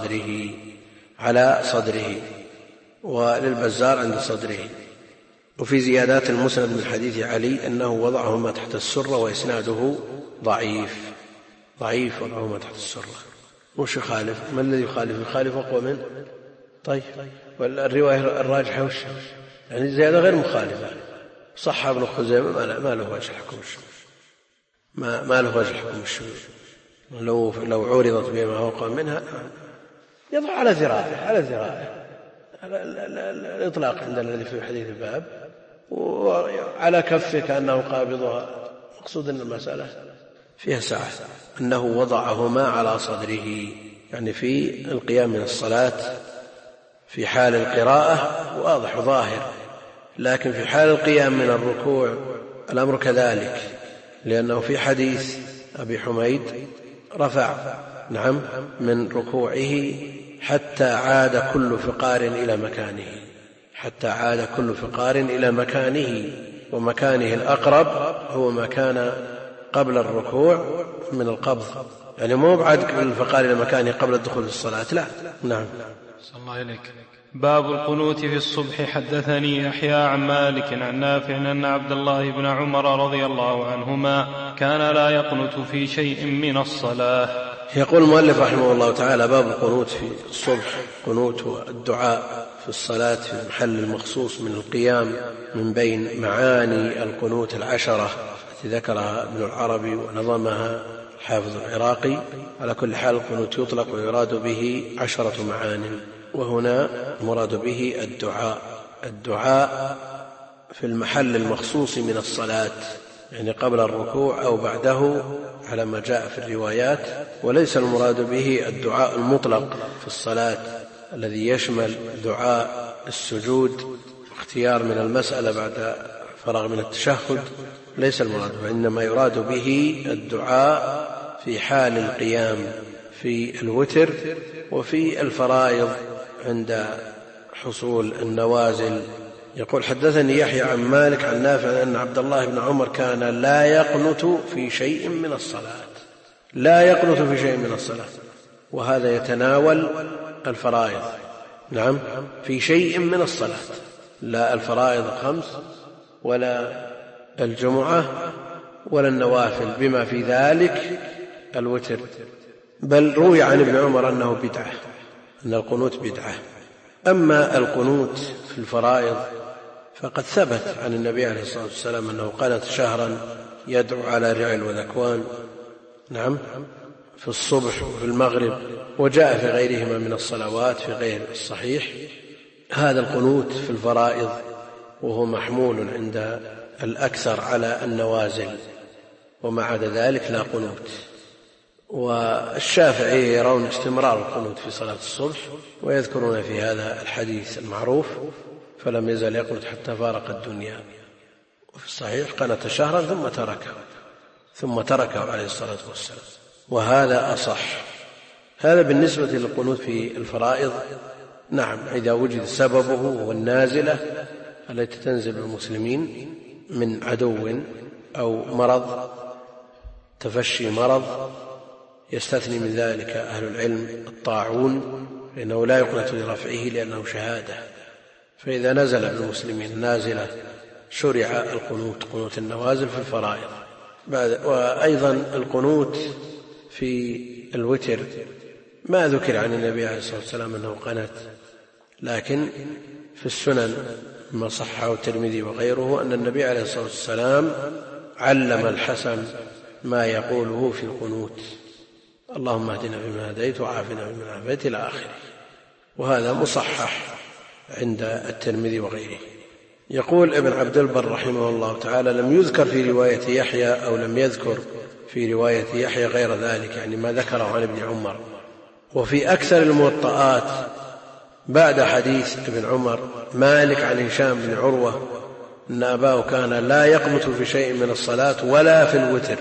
على صدره وللبزار عند صدره. وفي زيادات المسند من حديث علي أنه وضعهما تحت السرة وإسناده ضعيف وضعهما تحت السرة. وش يخالف؟ ما الذي يخالف أقوى منه؟ طيب، والرواية الراجحة وش؟ يعني زيادة غير مخالفة. صح ابن خزيمة ما له وجه حكم الشذوذ، ما له وجه حكم الشذوذ. لو عورضت بما أقوى منها يضع على ذراعه الإطلاق عند الذي في حديث الباب، وعلى كفه كأنه قابضها. مقصود أن المسألة فيها سعة. أنه وضعهما على صدره يعني في القيام من الصلاة في حال القراءة واضح وظاهر، لكن في حال القيام من الركوع الأمر كذلك، لأنه في حديث أبي حميد رفع من ركوعه حتى عاد كل فقار إلى مكانه، ومكانه الأقرب هو ما كان قبل الركوع من القبض، يعني مو بعد الفقار إلى مكانه قبل الدخول في الصلاة، لا. نعم. صلى الله عليك. باب القنوت في الصبح. حدثني يحيى عن مالك عن نافع أن عبد الله بن عمر رضي الله عنهما كان لا يقنت في شيء من الصلاة. يقول المؤلف رحمه الله تعالى: باب القنوت في الصبح. قنوت والدعاء في الصلاة في المحل المخصوص من القيام، من بين معاني القنوت 10 التي ذكرها ابن العربي ونظمها حافظ العراقي. على كل حال القنوت يطلق ويراد به 10 معان، وهنا المراد به الدعاء في المحل المخصوص من الصلاة، يعني قبل الركوع أو بعده على ما جاء في الروايات، وليس المراد به الدعاء المطلق في الصلاة الذي يشمل دعاء السجود واختيار من المسألة بعد فرغ من التشهد، ليس المراد، وإنما يراد به الدعاء في حال القيام في الوتر وفي الفرائض عند حصول النوازل. يقول: حدثني يحيى عن مالك عن نافع أن عبد الله بن عمر كان لا يقنت في شيء من الصلاة، وهذا يتناول الفرائض. نعم، في شيء من الصلاة، لا الفرائض 5 ولا الجمعة ولا النوافل بما في ذلك الوتر، بل روي عن ابن عمر أنه بدعة، أن القنوت بدعة. أما القنوت في الفرائض فقد ثبت عن النبي عليه الصلاة والسلام أنه قنت شهرا يدعو على رعل وذكوان، نعم، في الصبح وفي المغرب، وجاء في غيرهما من الصلوات في غير الصحيح. هذا القنوت في الفرائض، وهو محمول عند الأكثر على النوازل، وما عدا ذلك لا قنوت. والشافعي يرون استمرار القنوت في صلاة الصبح، ويذكرون في هذا الحديث المعروف: فلم يزل يقنت حتى فارق الدنيا. وفي الصحيح قنت شهرا ثم تركه عليه الصلاة والسلام، وهذا أصح. هذا بالنسبة للقنوت في الفرائض. نعم، إذا وجد سببه والنازلة التي تنزل بالمسلمين من عدو أو مرض، تفشي مرض، يستثني من ذلك أهل العلم الطاعون، لأنه لا يقنت لرفعه لأنه شهادة. فإذا نزل بالمسلمين نازلة شرع القنوت، قنوت النوازل في الفرائض. وأيضا القنوت في الوتر ما ذكر عن النبي عليه الصلاة والسلام أنه قنت، لكن في السنن ما صحه الترمذي وغيره أن النبي عليه الصلاة والسلام علم الحسن ما يقوله في القنوت: اللهم اهدنا فيمن هديت وعافنا فيمن عافيت إلى آخره. وهذا مصحح عند الترمذي وغيره. يقول ابن عبد البر رحمه الله تعالى: لم يذكر في رواية يحيى، أو لم يذكر في رواية يحيى غير ذلك، يعني ما ذكره عن ابن عمر. وفي أكثر الموطئات بعد حديث ابن عمر مالك عن هشام بن عروة أن أباه كان لا يقنت في شيء من الصلاة ولا في الوتر،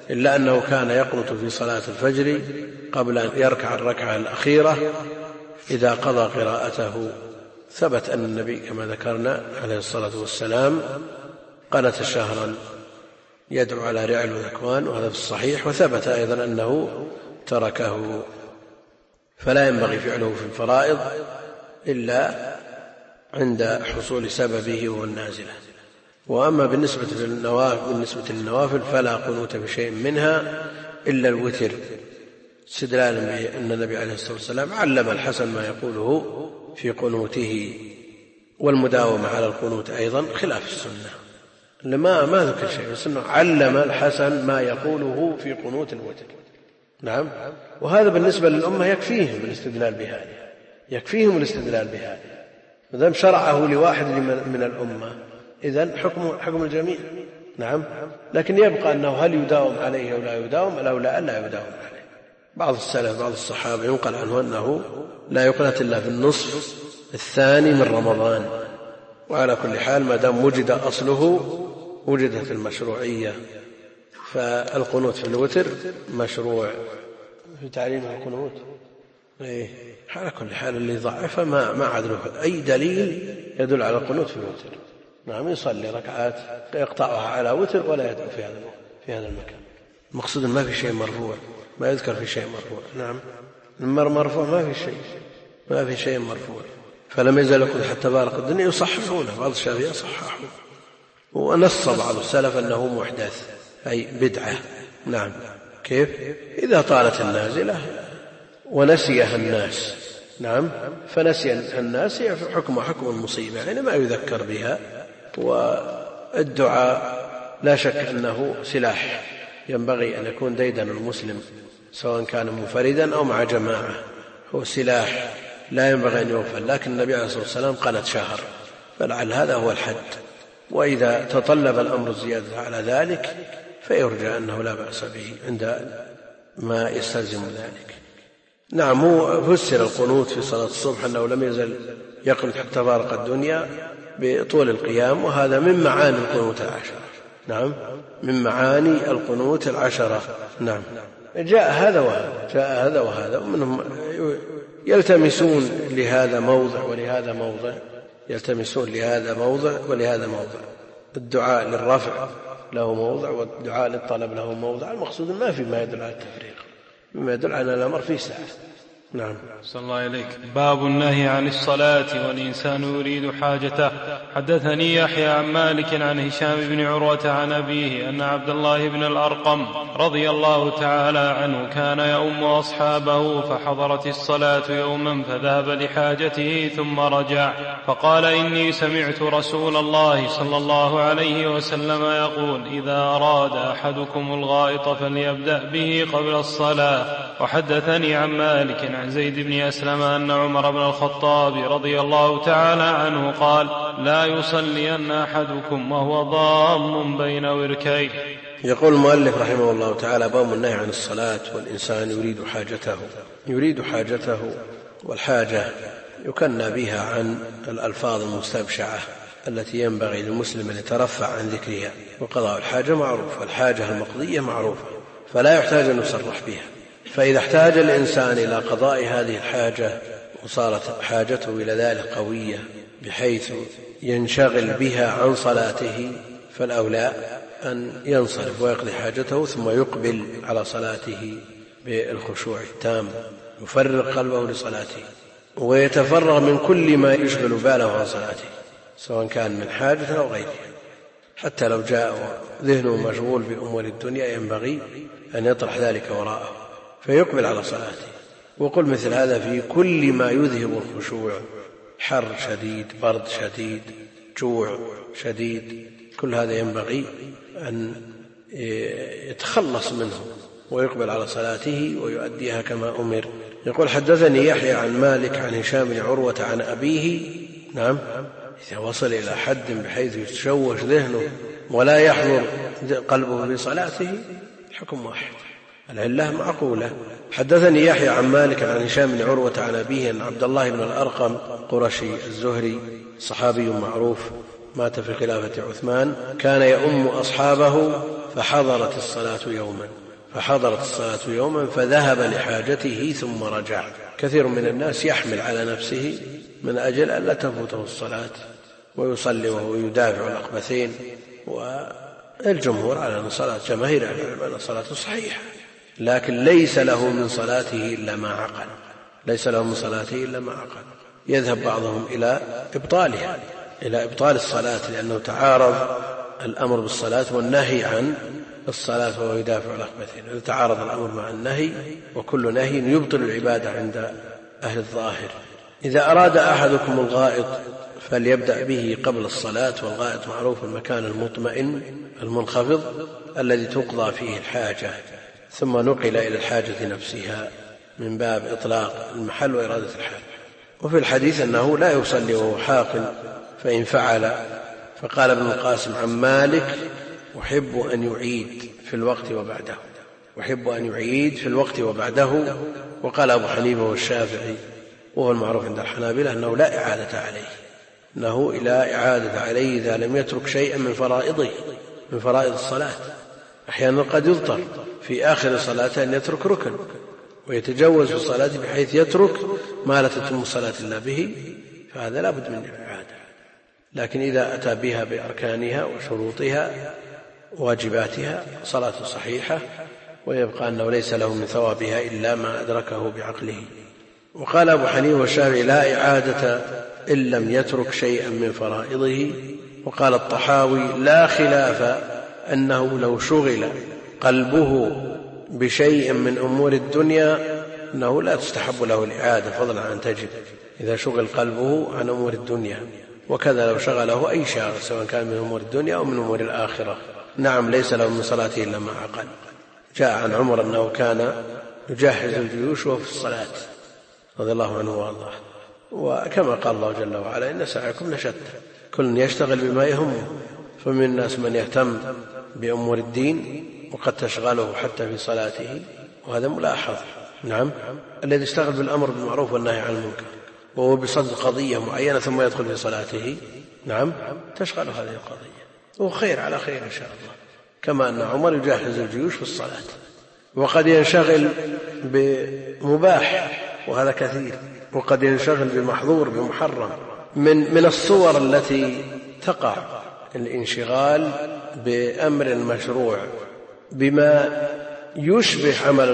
إلا أنه كان يقنت في صلاة الفجر قبل أن يركع الركعة الأخيرة إذا قضى قراءته. ثبت أن النبي كما ذكرنا عليه الصلاة والسلام قنت شهرا يدعو على رعل وذكوان، وهذا في الصحيح. وثبت أيضا أنه تركه، فلا ينبغي فعله في الفرائض إلا عند حصول سببه وهو النازلة. وأما بالنسبة للنوافل فلا قنوت بشيء منها إلا الوتر، استدلالا بأن النبي عليه الصلاة والسلام علم الحسن ما يقوله في قنوته، والمداومة على القنوت أيضا خلاف السنة، ما ذكر شيء، بس أنه علم الحسن ما يقوله في قنوت الوتر. نعم، وهذا بالنسبة للأمة يكفيهم الاستدلال بهذا، ما دام شرعه لواحد من الأمة إذن حكم الجميع. نعم، لكن يبقى أنه هل يداوم عليه أو لا يداوم، أو لا يداوم عليه. بعض السلف بعض الصحابة ينقل عنه أنه لا يقنت إلا في النصف الثاني من رمضان. وعلى كل حال ما دام وجد أصله وجدت المشروعية، فالقنوت في الوتر مشروع في تعليم القنوت. على كل حال اللي ضعف ما عدله أي دليل يدل على القنوت في الوتر. نعم، يصلي ركعات يقطعها على وتر ولا يدعو في هذا المكان. المقصود ما في شيء مرفوع، ما يذكر في شيء مرفوع. نعم، المرفوع ما في شيء مرفوع. فلم يزل يقول حتى بارق الدنيا يصححونه، بعض الشافعية صححوا، ونص بعض السلف أنه محدث أي بدعة. نعم، كيف؟ إذا طالت النازلة ونسيها الناس. نعم، فنسي الناس حكم المصيبة، يعني ما يذكر بها. والدعاء لا شك أنه سلاح ينبغي أن يكون ديدن المسلم، سواء كان منفردا أو مع جماعة، هو سلاح لا ينبغي أن يغفل. لكن النبي عليه الصلاة والسلام قنت شهر، فلعل هذا هو الحد. وإذا تطلب الأمر الزيادة على ذلك فيرجى أنه لا بأس به عند ما يستلزم ذلك. نعم، هو فسر القنوت في صلاة الصبح أنه لم يزل يقنت حتى فارق الدنيا بطول القيام، وهذا من معاني القنوت العشرة. نعم، من معاني القنوت العشرة. نعم، جاء هذا وهذا، ومنهم يلتمسون لهذا موضع ولهذا موضع، يلتمسون لهذا موضع ولهذا موضع. الدعاء للرفع له موضع، والدعاء للطلب له موضع. المقصود ما يدل على التفريق، مما يدل على الأمر في ساعة. نعم. صلى الله عليك. باب النهي عن الصلاة والإنسان يريد حاجته. حدثني يحيى عن مالك عن هشام بن عروة عن أبيه أن عبد الله بن الأرقم رضي الله تعالى عنه كان يؤم أصحابه، فحضرت الصلاة يوما فذهب لحاجته ثم رجع، فقال: إني سمعت رسول الله صلى الله عليه وسلم يقول: إذا أراد أحدكم الغائط فليبدأ به قبل الصلاة. وحدثني عن مالك عن زيد بن أسلم أن عمر بن الخطاب رضي الله تعالى عنه قال: لا يصلين أحدكم وهو ضام بين وركيه. يقول المؤلف رحمه الله تعالى: باب النهي عن الصلاة والإنسان يريد حاجته. والحاجة يكنى بها عن الألفاظ المستبشعة التي ينبغي للمسلم أن يترفع عن ذكرها، وقضاء الحاجة معروف، والحاجة المقضية معروفة، فلا يحتاج أن يصرح بها. فإذا احتاج الإنسان إلى قضاء هذه الحاجة وصارت حاجته إلى ذلك قوية بحيث ينشغل بها عن صلاته، فالأولى أن ينصرف ويقضي حاجته ثم يقبل على صلاته بالخشوع التام، يفرغ قلبه لصلاته ويتفرغ من كل ما يشغل باله عن صلاته، سواء كان من حاجة أو غيرها. حتى لو جاء ذهنه مشغول بأمور الدنيا ينبغي أن يطرح ذلك وراءه فيقبل على صلاته. وقل مثل هذا في كل ما يذهب الخشوع، حر شديد، برد شديد، جوع شديد، كل هذا ينبغي أن يتخلص منه ويقبل على صلاته ويؤديها كما أمر. يقول: حدثني يحيى عن مالك عن هشام بن عروة عن أبيه. نعم، إذا وصل إلى حد بحيث يتشوش ذهنه ولا يحضر قلبه بصلاته حكم واحد، العلة معقولة. حدثني يحيى عن مالك عن هشام بن عروة عن أبيه أن عبد الله بن الأرقم قرشي الزهري صحابي معروف مات في خلافة عثمان، كان يؤم أصحابه فحضرت الصلاة يوما فذهب لحاجته ثم رجع. كثير من الناس يحمل على نفسه من أجل أن لا تفوته الصلاة ويصلي وهو يدافع الأخبثين، والجمهور على أن صلاة جماهير العلماء أن صلاته صحيحة، لكن ليس له من صلاته إلا ما عقل. يذهب بعضهم إلى إبطال الصلاة، لأنه تعارض الأمر بالصلاة والنهي عن الصلاة وهو يدافع الأخبثين. إذا تعارض الأمر مع النهي، وكل نهي يبطل العبادة عند أهل الظاهر. إذا أراد أحدكم الغائط فليبدأ به قبل الصلاة، والغائط معروف المكان المطمئن المنخفض الذي تقضى فيه الحاجة، ثم نقل إلى الحاجة نفسها من باب إطلاق المحل وإرادة الحال. وفي الحديث أنه لا يصلي وهو حاق فإن فعل. فقال ابن القاسم عن مالك: أحب أن يعيد في الوقت وبعده. وقال أبو حنيفة والشافعي وهو المعروف عند الحنابلة أنه لا إعادة عليه إذا لم يترك شيئا من فرائض الصلاة. أحيانا قد يضطر في آخر صلاة أن يترك ركن ويتجوز في الصلاة بحيث يترك ما لا تتم الصلاة إلا به، فهذا لا بد من الإعادة. لكن إذا أتى بها بأركانها وشروطها وواجباتها صلاة صحيحة، ويبقى أنه ليس له من ثوابها إلا ما أدركه بعقله. وقال أبو حنيفة والشافعي: لا إعادة إن لم يترك شيئا من فرائضه. وقال الطحاوي: لا خلاف أنه لو شغل قلبه بشيء من أمور الدنيا أنه لا تستحب له الإعادة فضلا عن تجب، إذا شغل قلبه عن أمور الدنيا. وكذا لو شغله أي شاغل سواء كان من أمور الدنيا أو من أمور الآخرة. نعم، ليس له من صلاته إلا ما عقل. جاء عن عمر أنه كان يجهز الجيوش وهو في الصلاة رضي الله عنه وارضاه. وكما قال الله جل وعلا: إن سعيكم لشتى، كل يشتغل بما يهمه. فمن الناس من يهتم بأمور الدين وقد تشغله حتى في صلاته، وهذا ملاحظ. نعم، الذي يشتغل بالأمر بالمعروف والنهي عن المنكر وهو بصدد قضية معينة ثم يدخل في صلاته، نعم، تشغل هذه القضية، وخير على خير إن شاء الله. كما أن عمر يجهز الجيوش في الصلاة. وقد ينشغل بمباح وهذا كثير، وقد ينشغل بمحظور بمحرم. من الصور التي تقع الانشغال بأمر مشروع بما يشبه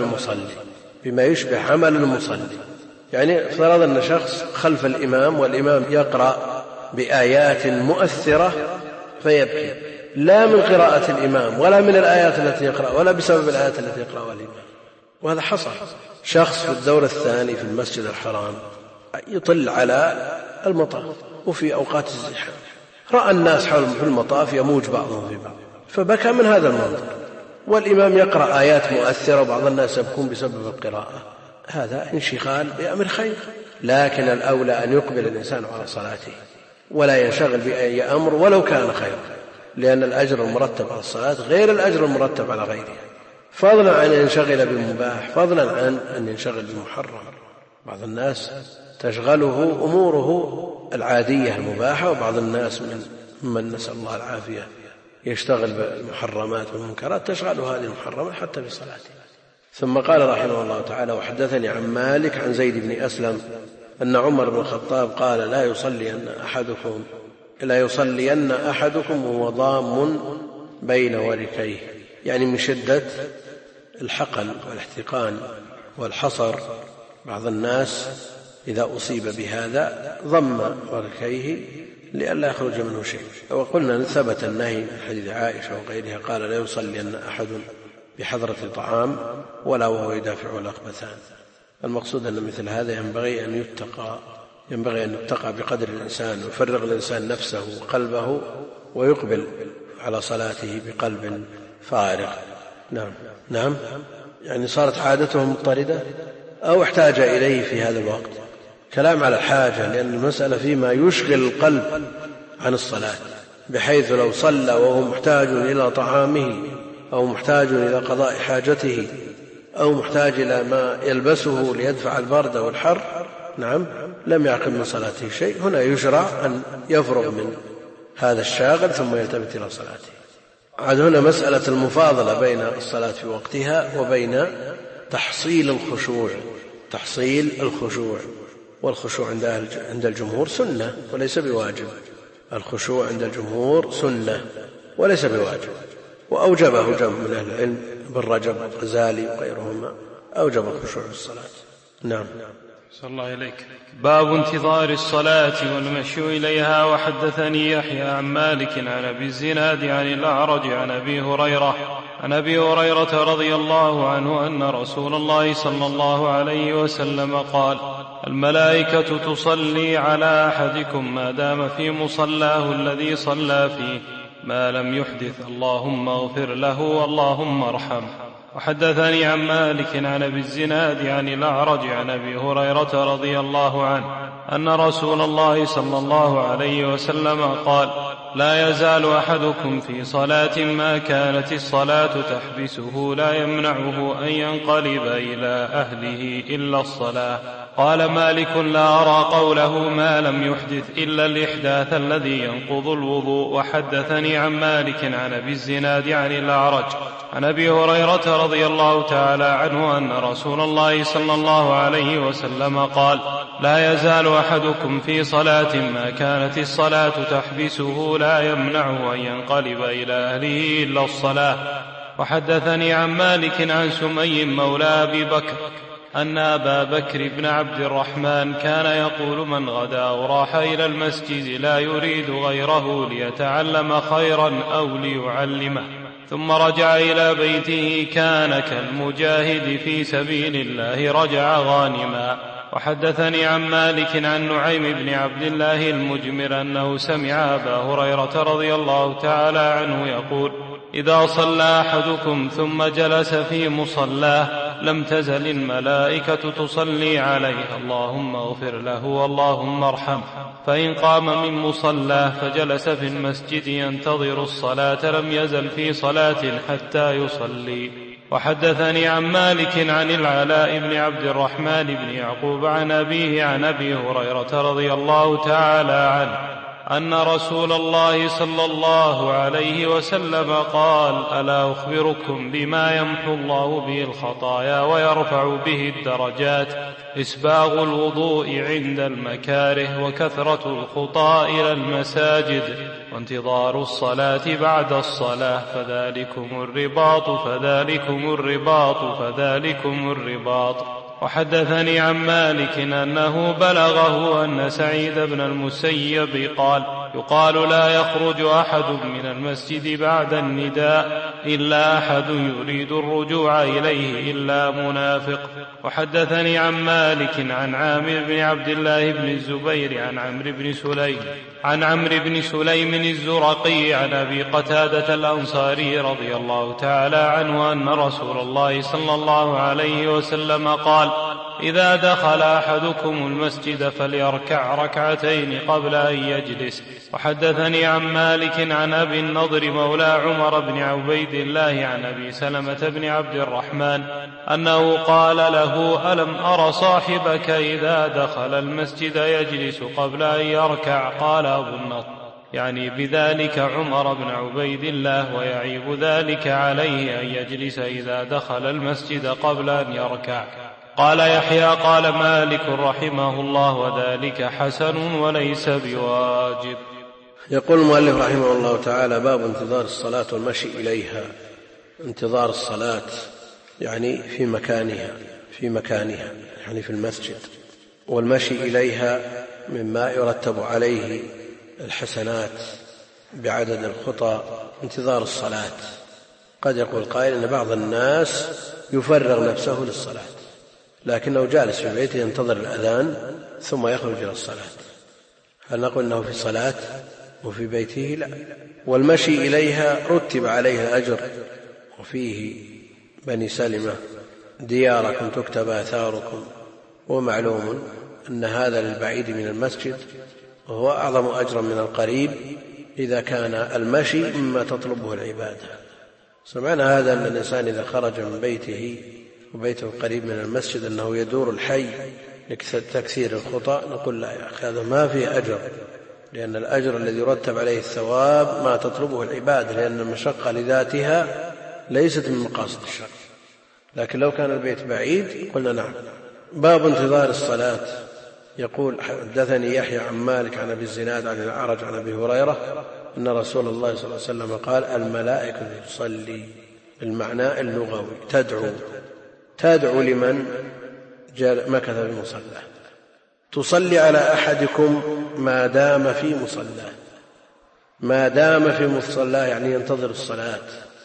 عمل المصلي. يعني فرض أن شخص خلف الإمام والإمام يقرأ بآيات مؤثرة فيبكي، لا من قراءة الإمام ولا من الآيات التي يقرأ ولا بسبب الآيات التي يقرأها الإمام. وهذا حصل. شخص في الدور الثاني في المسجد الحرام يطل على المطاف وفي أوقات الزحام، رأى الناس حولهم في المطاف يموج بعضهم في بعض فبكى من هذا المنظر، والإمام يقرأ آيات مؤثرة وبعض الناس يبكون بسبب القراءة. هذا انشغال بأمر خير، لكن الأولى أن يقبل الإنسان على صلاته ولا ينشغل بأي أمر ولو كان خيرا، لأن الأجر المرتب على الصلاة غير الأجر المرتب على غيرها، فضلا عن أن ينشغل بالمباح، فضلا عن أن ينشغل بالمحرم. بعض الناس تشغله أموره العادية المباحة، وبعض الناس من نسأل الله العافية يشتغل بالمحرمات والمنكرات تشغله هذه المحرمات حتى في صلاته. ثم قال رحمه الله تعالى: وحدثني عن مالك عن زيد بن أسلم أن عمر بن الخطاب قال: لا يصلين أحدكم وهو ضام بين وركيه، يعني من شدة الحقن والاحتقان والحصر. بعض الناس إذا أصيب بهذا ضم وركيه لئلا يخرج منه شيء. وقلنا ثبت النهي من حديث عائشة وغيرها قال: لا يصلين أحد بحضرة طعام ولا وهو يدافع الأخبثان. المقصود أن مثل هذا ينبغي أن يتقى بقدر الإنسان، ويفرغ الإنسان نفسه وقلبه ويقبل على صلاته بقلب فارغ. نعم، يعني صارت عادته مضطردة أو احتاج إليه في هذا الوقت. كلام على الحاجة، لأن المسألة فيما يشغل القلب عن الصلاة، بحيث لو صلى وهو محتاج إلى طعامه أو محتاج إلى قضاء حاجته أو محتاج إلى ما يلبسه ليدفع البرد والحر، نعم، لم يعقل من صلاته شيء. هنا يشرع أن يفرغ من هذا الشاغل ثم يلتفت إلى صلاته. عاد هنا مسألة المفاضلة بين الصلاة في وقتها وبين تحصيل الخشوع، والخشوع عند الجمهور سنة وليس بواجب. الخشوع عند الجمهور سنة وليس بواجب، وأوجبه جمع من أهل العلم بن رجب والغزالي وغيرهما، أوجب الخشوع في الصلاة. نعم. صلى الله إليك. باب انتظار الصلاة والمشي إليها. وحدثني يحيى عن مالك عن أبي الزناد عن الأعرج عن أبي هريرة رضي الله عنه أن رسول الله صلى الله عليه وسلم قال: الملائكة تصلي على أحدكم ما دام في مصلاه الذي صلى فيه ما لم يحدث، اللهم اغفر له واللهم ارحمه. وحدثني عن مالك عن أبي الزناد عن الأعرج عن أبي هريرة رضي الله عنه أن رسول الله صلى الله عليه وسلم قال: لا يزال أحدكم في صلاة ما كانت الصلاة تحبسه لا يمنعه أن ينقلب إلى أهله إلا الصلاة. قال مالك: لا أرى قوله ما لم يحدث إلا الإحداث الذي ينقض الوضوء. وحدثني عن مالك عن أبي الزناد عن الأعرج عن أبي هريرة رضي الله تعالى عنه أن رسول الله صلى الله عليه وسلم قال: لا يزال أحدكم في صلاة ما كانت الصلاة تحبسه لا يمنعه أن ينقلب إلى أهله إلا الصلاة. وحدثني عن مالك عن سمي مولى أبي بكر أن أبا بكر بن عبد الرحمن كان يقول: من غدا أو راح إلى المسجد لا يريد غيره ليتعلم خيرا أو ليعلمه ثم رجع إلى بيته كان كالمجاهد في سبيل الله رجع غانما. وحدثني عن مالك عن نعيم بن عبد الله المجمر أنه سمع أبا هريرة رضي الله تعالى عنه يقول: إذا صلى أحدكم ثم جلس في مصلاه لم تزل الملائكة تصلي عليه: اللهم اغفر له واللهم ارحمه. فإن قام من مصلاه فجلس في المسجد ينتظر الصلاة لم يزل في صلاة حتى يصلي. وحدثني عن مالك عن العلاء بن عبد الرحمن بن يعقوب عن أبيه عن أبي هريرة رضي الله تعالى عنه أن رسول الله صلى الله عليه وسلم قال: ألا أخبركم بما يمحو الله به الخطايا ويرفع به الدرجات؟ إسباغ الوضوء عند المكاره، وكثرة الخطى إلى المساجد، وانتظار الصلاة بعد الصلاة، فذلكم الرباط. وحدثني عن مالك أنه بلغه أن سعيد بن المسيب قال: يقال لا يخرج أحد من المسجد بعد النداء إلا أحد يريد الرجوع إليه إلا منافق. وحدثني عن مالك عن عامر بن عبد الله بن الزبير عن عمرو بن سليم الزرقي عن أبي قتادة الأنصاري رضي الله تعالى عنه أن رسول الله صلى الله عليه وسلم قال: إذا دخل أحدكم المسجد فليركع ركعتين قبل أن يجلس. وحدثني عن مالك عن أبي النضر مولى عمر بن عبيد الله عن أبي سلمة بن عبد الرحمن أنه قال له: ألم أر صاحبك إذا دخل المسجد يجلس قبل أن يركع؟ قال أبو النضر يعني بذلك عمر بن عبيد الله، ويعيب ذلك عليه أن يجلس إذا دخل المسجد قبل أن يركع. قال يحيى: قال مالك رحمه الله: وذلك حسن وليس بواجب. يقول المؤلف رحمه الله تعالى: باب انتظار الصلاة والمشي إليها. انتظار الصلاة يعني في مكانها يعني في المسجد، والمشي إليها مما يرتب عليه الحسنات بعدد الخطى. انتظار الصلاة قد يقول قائل إن بعض الناس يفرغ نفسه للصلاة لكنه جالس في بيته ينتظر الأذان ثم يخرج إلى الصلاة، هل نقول أنه في صلاة وفي بيته؟ لا. والمشي إليها رتب عليه أجر، وفيه بني سلمة: دياركم تكتب آثاركم. ومعلوم أن هذا للبعيد من المسجد وهو أعظم أجرا من القريب إذا كان المشي مما تطلبه العبادة. سمعنا هذا أن الإنسان إذا خرج من بيته وبيته قريب من المسجد أنه يدور الحي لتكثير الخطأ، نقول لا يا أخي، هذا ما فيه أجر لأن الأجر الذي يرتب عليه الثواب ما تطلبه العبادة، لأن المشقة لذاتها ليست من مقاصد الشرع. لكن لو كان البيت بعيد قلنا نعم. باب انتظار الصلاة. يقول حدثني يحيى عن مالك عن أبي الزناد عن الأعرج عن أبي هريرة أن رسول الله صلى الله عليه وسلم قال الملائكة تصلي، المعنى اللغوي تدعو لمن مكث في مصلاه، تصلي على أحدكم ما دام في مصلاه. ما دام في مصلاه يعني ينتظر الصلاة.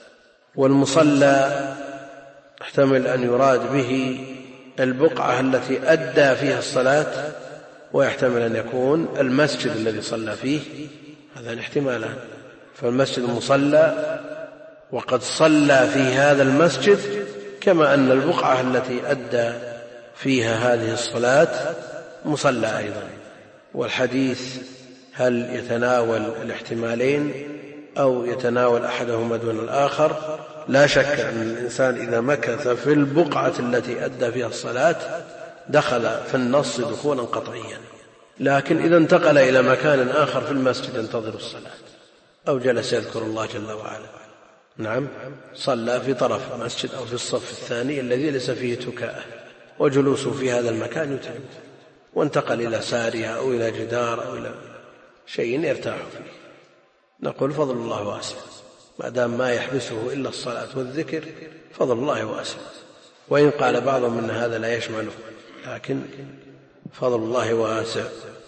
والمصلى احتمل أن يراد به البقعة التي أدى فيها الصلاة، ويحتمل أن يكون المسجد الذي صلى فيه، هذا الاحتمالان. فالمسجد مصلى وقد صلى في هذا المسجد، كما أن البقعة التي أدى فيها هذه الصلاة مصلى أيضا. والحديث هل يتناول الاحتمالين أو يتناول أحدهما دون الآخر؟ لا شك أن الإنسان إذا مكث في البقعة التي أدى فيها الصلاة دخل في النص دخولا قطعيا. لكن إذا انتقل إلى مكان آخر في المسجد ينتظر الصلاة أو جلس يذكر الله جل وعلا، نعم، صلى في طرف المسجد أو في الصف الثاني الذي ليس فيه تكاء، وجلوسه في هذا المكان يتعب، وانتقل إلى سارية أو إلى جدار أو إلى شيء يرتاح فيه، نقول فضل الله واسع، ما دام ما يحبسه إلا الصلاة والذكر فضل الله واسع. وإن قال بعضهم أن هذا لا يشمله، لكن فضل الله واسع.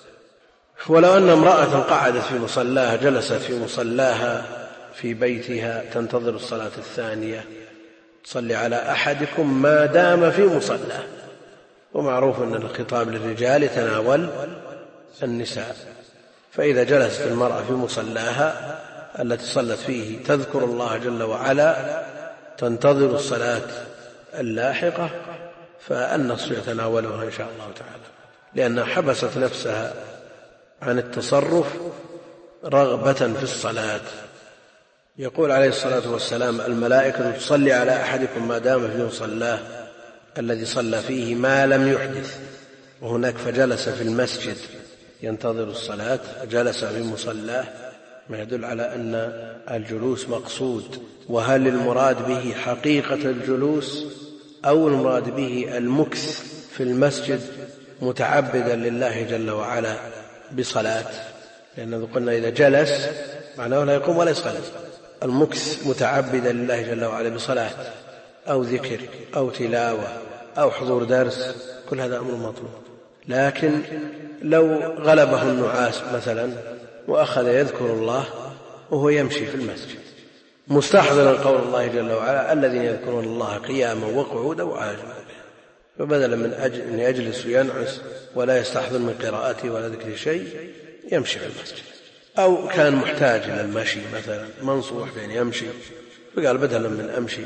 ولو أن امرأة قعدت في مصلاها، جلست في مصلاها في بيتها تنتظر الصلاة الثانية، تصلي على أحدكم ما دام في مصلاه. ومعروف أن الخطاب للرجال يتناول النساء، فإذا جلست المرأة في مصلاها التي صلت فيه تذكر الله جل وعلا تنتظر الصلاة اللاحقة، فالنص يتناولها إن شاء الله تعالى، لأنها حبست نفسها عن التصرف رغبة في الصلاة. يقول عليه الصلاة والسلام الملائكة تصلي على أحدكم ما دام في مصلاه الذي صلى فيه ما لم يحدث. وهناك فجلس في المسجد ينتظر الصلاة، جلس في مصلاه، ما يدل على أن الجلوس مقصود. وهل المراد به حقيقة الجلوس أو المراد به المكث في المسجد متعبدا لله جل وعلا بصلاة؟ لأنه قلنا إذا جلس معناه لا يقوم ولا يصلي. المكث متعبدا لله جل وعلا بصلاة أو ذكر أو تلاوة أو حضور درس، كل هذا أمر مطلوب. لكن لو غلبه النعاس مثلا وأخذ يذكر الله وهو يمشي في المسجد مستحضرا قول الله جل وعلا الذين يذكرون الله قياما وقعودا وعلى جنوبهم، فبدلا من أن يجلس وينعس ولا يستحضر من قراءته ولا ذكر شيء يمشي في المسجد. أو كان محتاج إلى المشي مثلا، منصوح بأن يمشي، فقال بدلا من أمشي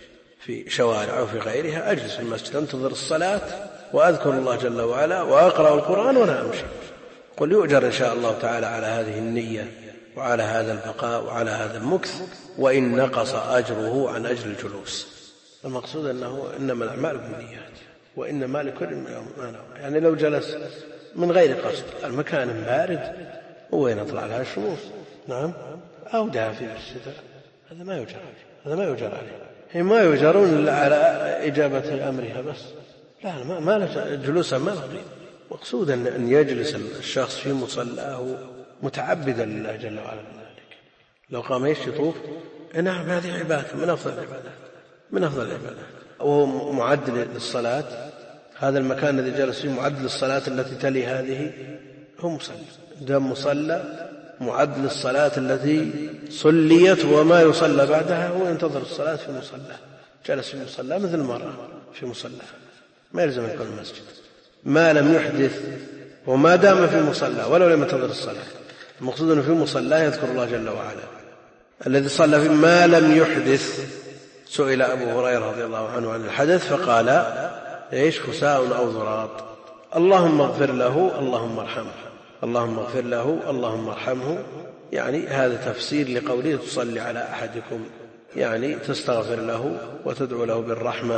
في شوارع أو في غيرها أجلس في المسجد أنتظر الصلاة وأذكر الله جل وعلا وأقرأ القرآن وأنا أمشي. قل يؤجر إن شاء الله تعالى على هذه النية وعلى هذا البقاء وعلى هذا المكث، وإن نقص أجره عن أجل الجلوس. المقصود أنه إنما الأعمال بالنيات وإنما لكل ما نوى. يعني لو جلس من غير قصد، المكان بارد وين يطلع لها الشموس، نعم، أو دافئ في الشتاء، هذا ما يجر، هذا ما يجر عليه. هم ما يجرون إلا على إجابة أمرها بس، لا ما جلوسا ما نقضي. مقصود أن يجلس الشخص في مصلاه متعبدا لله جل وعلا بذلك. لو قام يطوف، نعم، هذه عبادة من أفضل العبادات، من أفضل العبادات، وهو معدل للصلاة. هذا المكان الذي جلس فيه معدل الصلاة التي تلي هذه هو مصلى، دام مصلى معدل الصلاة التي صليت وما يصلى بعدها، هو ينتظر الصلاة في مصلى، جلس في مصلى مثل المرأة في مصلى، ما يلزم يكون المسجد ما لم يحدث وما دام في مصلى ولو لم ينتظر الصلاة. المقصود أنه في مصلى يذكر الله جل وعلا. الذي صلى في ما لم يحدث، سئل أبو هريرة رضي الله عنه عن الحدث فقال إيش؟ فساء أو ضراط، اللهم اغفر له اللهم ارحمه، اللهم اغفر له اللهم ارحمه. يعني هذا تفسير لقوله تصلي على أحدكم، يعني تستغفر له وتدعو له بالرحمة.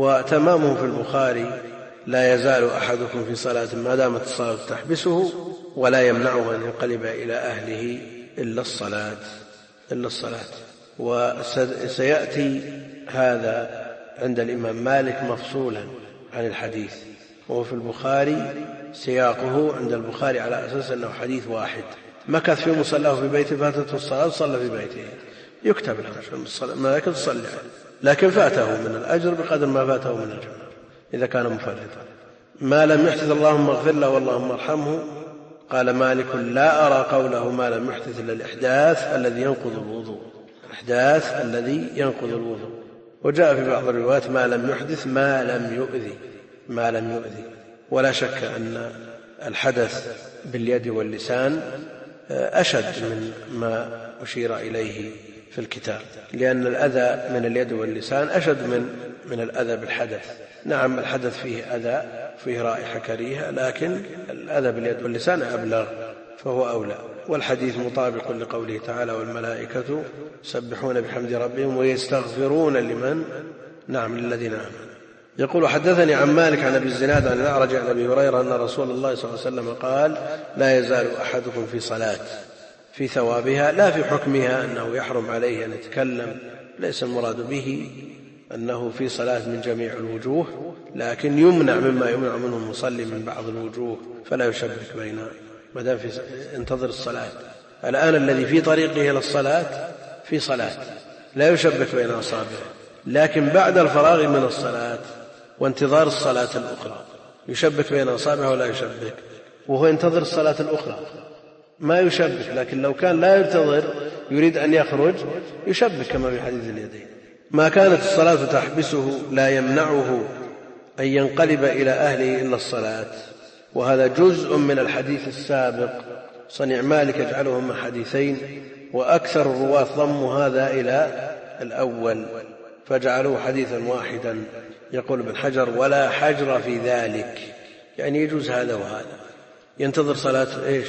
وتمامه في البخاري لا يزال أحدكم في صلاة ما دامت الصلاة تحبسه ولا يمنعه أن ينقلب إلى أهله إلا الصلاة. وسيأتي هذا عند الإمام مالك مفصولا عن الحديث، وهو في البخاري سياقه عند البخاري على أساس أنه حديث واحد: مكث في مصلاه في بيته فاتته الصلاة صلى في بيته، يكتب له الملائكة تصلي عليه، لكن فاته من الأجر بقدر ما فاته من الجنة إذا كان مفرطا. ما لم يحدث اللهم اغفر له واللهم ارحمه. قال مالك: لا أرى قوله ما لم يحدث إلا الإحداث الذي ينقض الوضوء، وجاء في بعض الروايات ما لم يحدث ما لم يؤذي. ولا شك أن الحدث باليد واللسان أشد من ما أشير إليه في الكتاب، لأن الأذى من اليد واللسان أشد من الأذى بالحدث. نعم الحدث فيه أذى، فيه رائحة كريهة، لكن الأذى باليد واللسان أبلغ فهو أولى. والحديث مطابق لقوله تعالى: والملائكة يسبحون بحمد ربهم ويستغفرون للذين آمنوا. يقول: حدثني عن مالك عن أبي الزناد عن الأعرج عن أبي هريرة أن رسول الله صلى الله عليه وسلم قال: لا يزال أحدكم في صلاة في ثوابها لا في حكمها أنه يحرم عليه أن يتكلم، ليس المراد به أنه في صلاة من جميع الوجوه، لكن يمنع مما يمنع منه المصلي من بعض الوجوه، فلا يشبك بين ما دام انتظر الصلاة. الآن الذي في طريقه إلى الصلاة في صلاة لا يشبك بين أصابعه، لكن بعد الفراغ من الصلاة وانتظار الصلاة الأخرى يشبك بين أصابعه ولا يشبك، وهو ينتظر الصلاة الأخرى ما يشبك. لكن لو كان لا ينتظر يريد أن يخرج يشبك كما في حديث اليدين. ما كانت الصلاة تحبسه لا يمنعه أن ينقلب إلى أهله إلا الصلاة، وهذا جزء من الحديث السابق. صنع مالك يجعلهما حديثين، وأكثر الرواة ضموا هذا إلى الأول فجعلوه حديثا واحدا. يقول ابن حجر: ولا حجر في ذلك، يعني يجوز هذا وهذا، ينتظر صلاة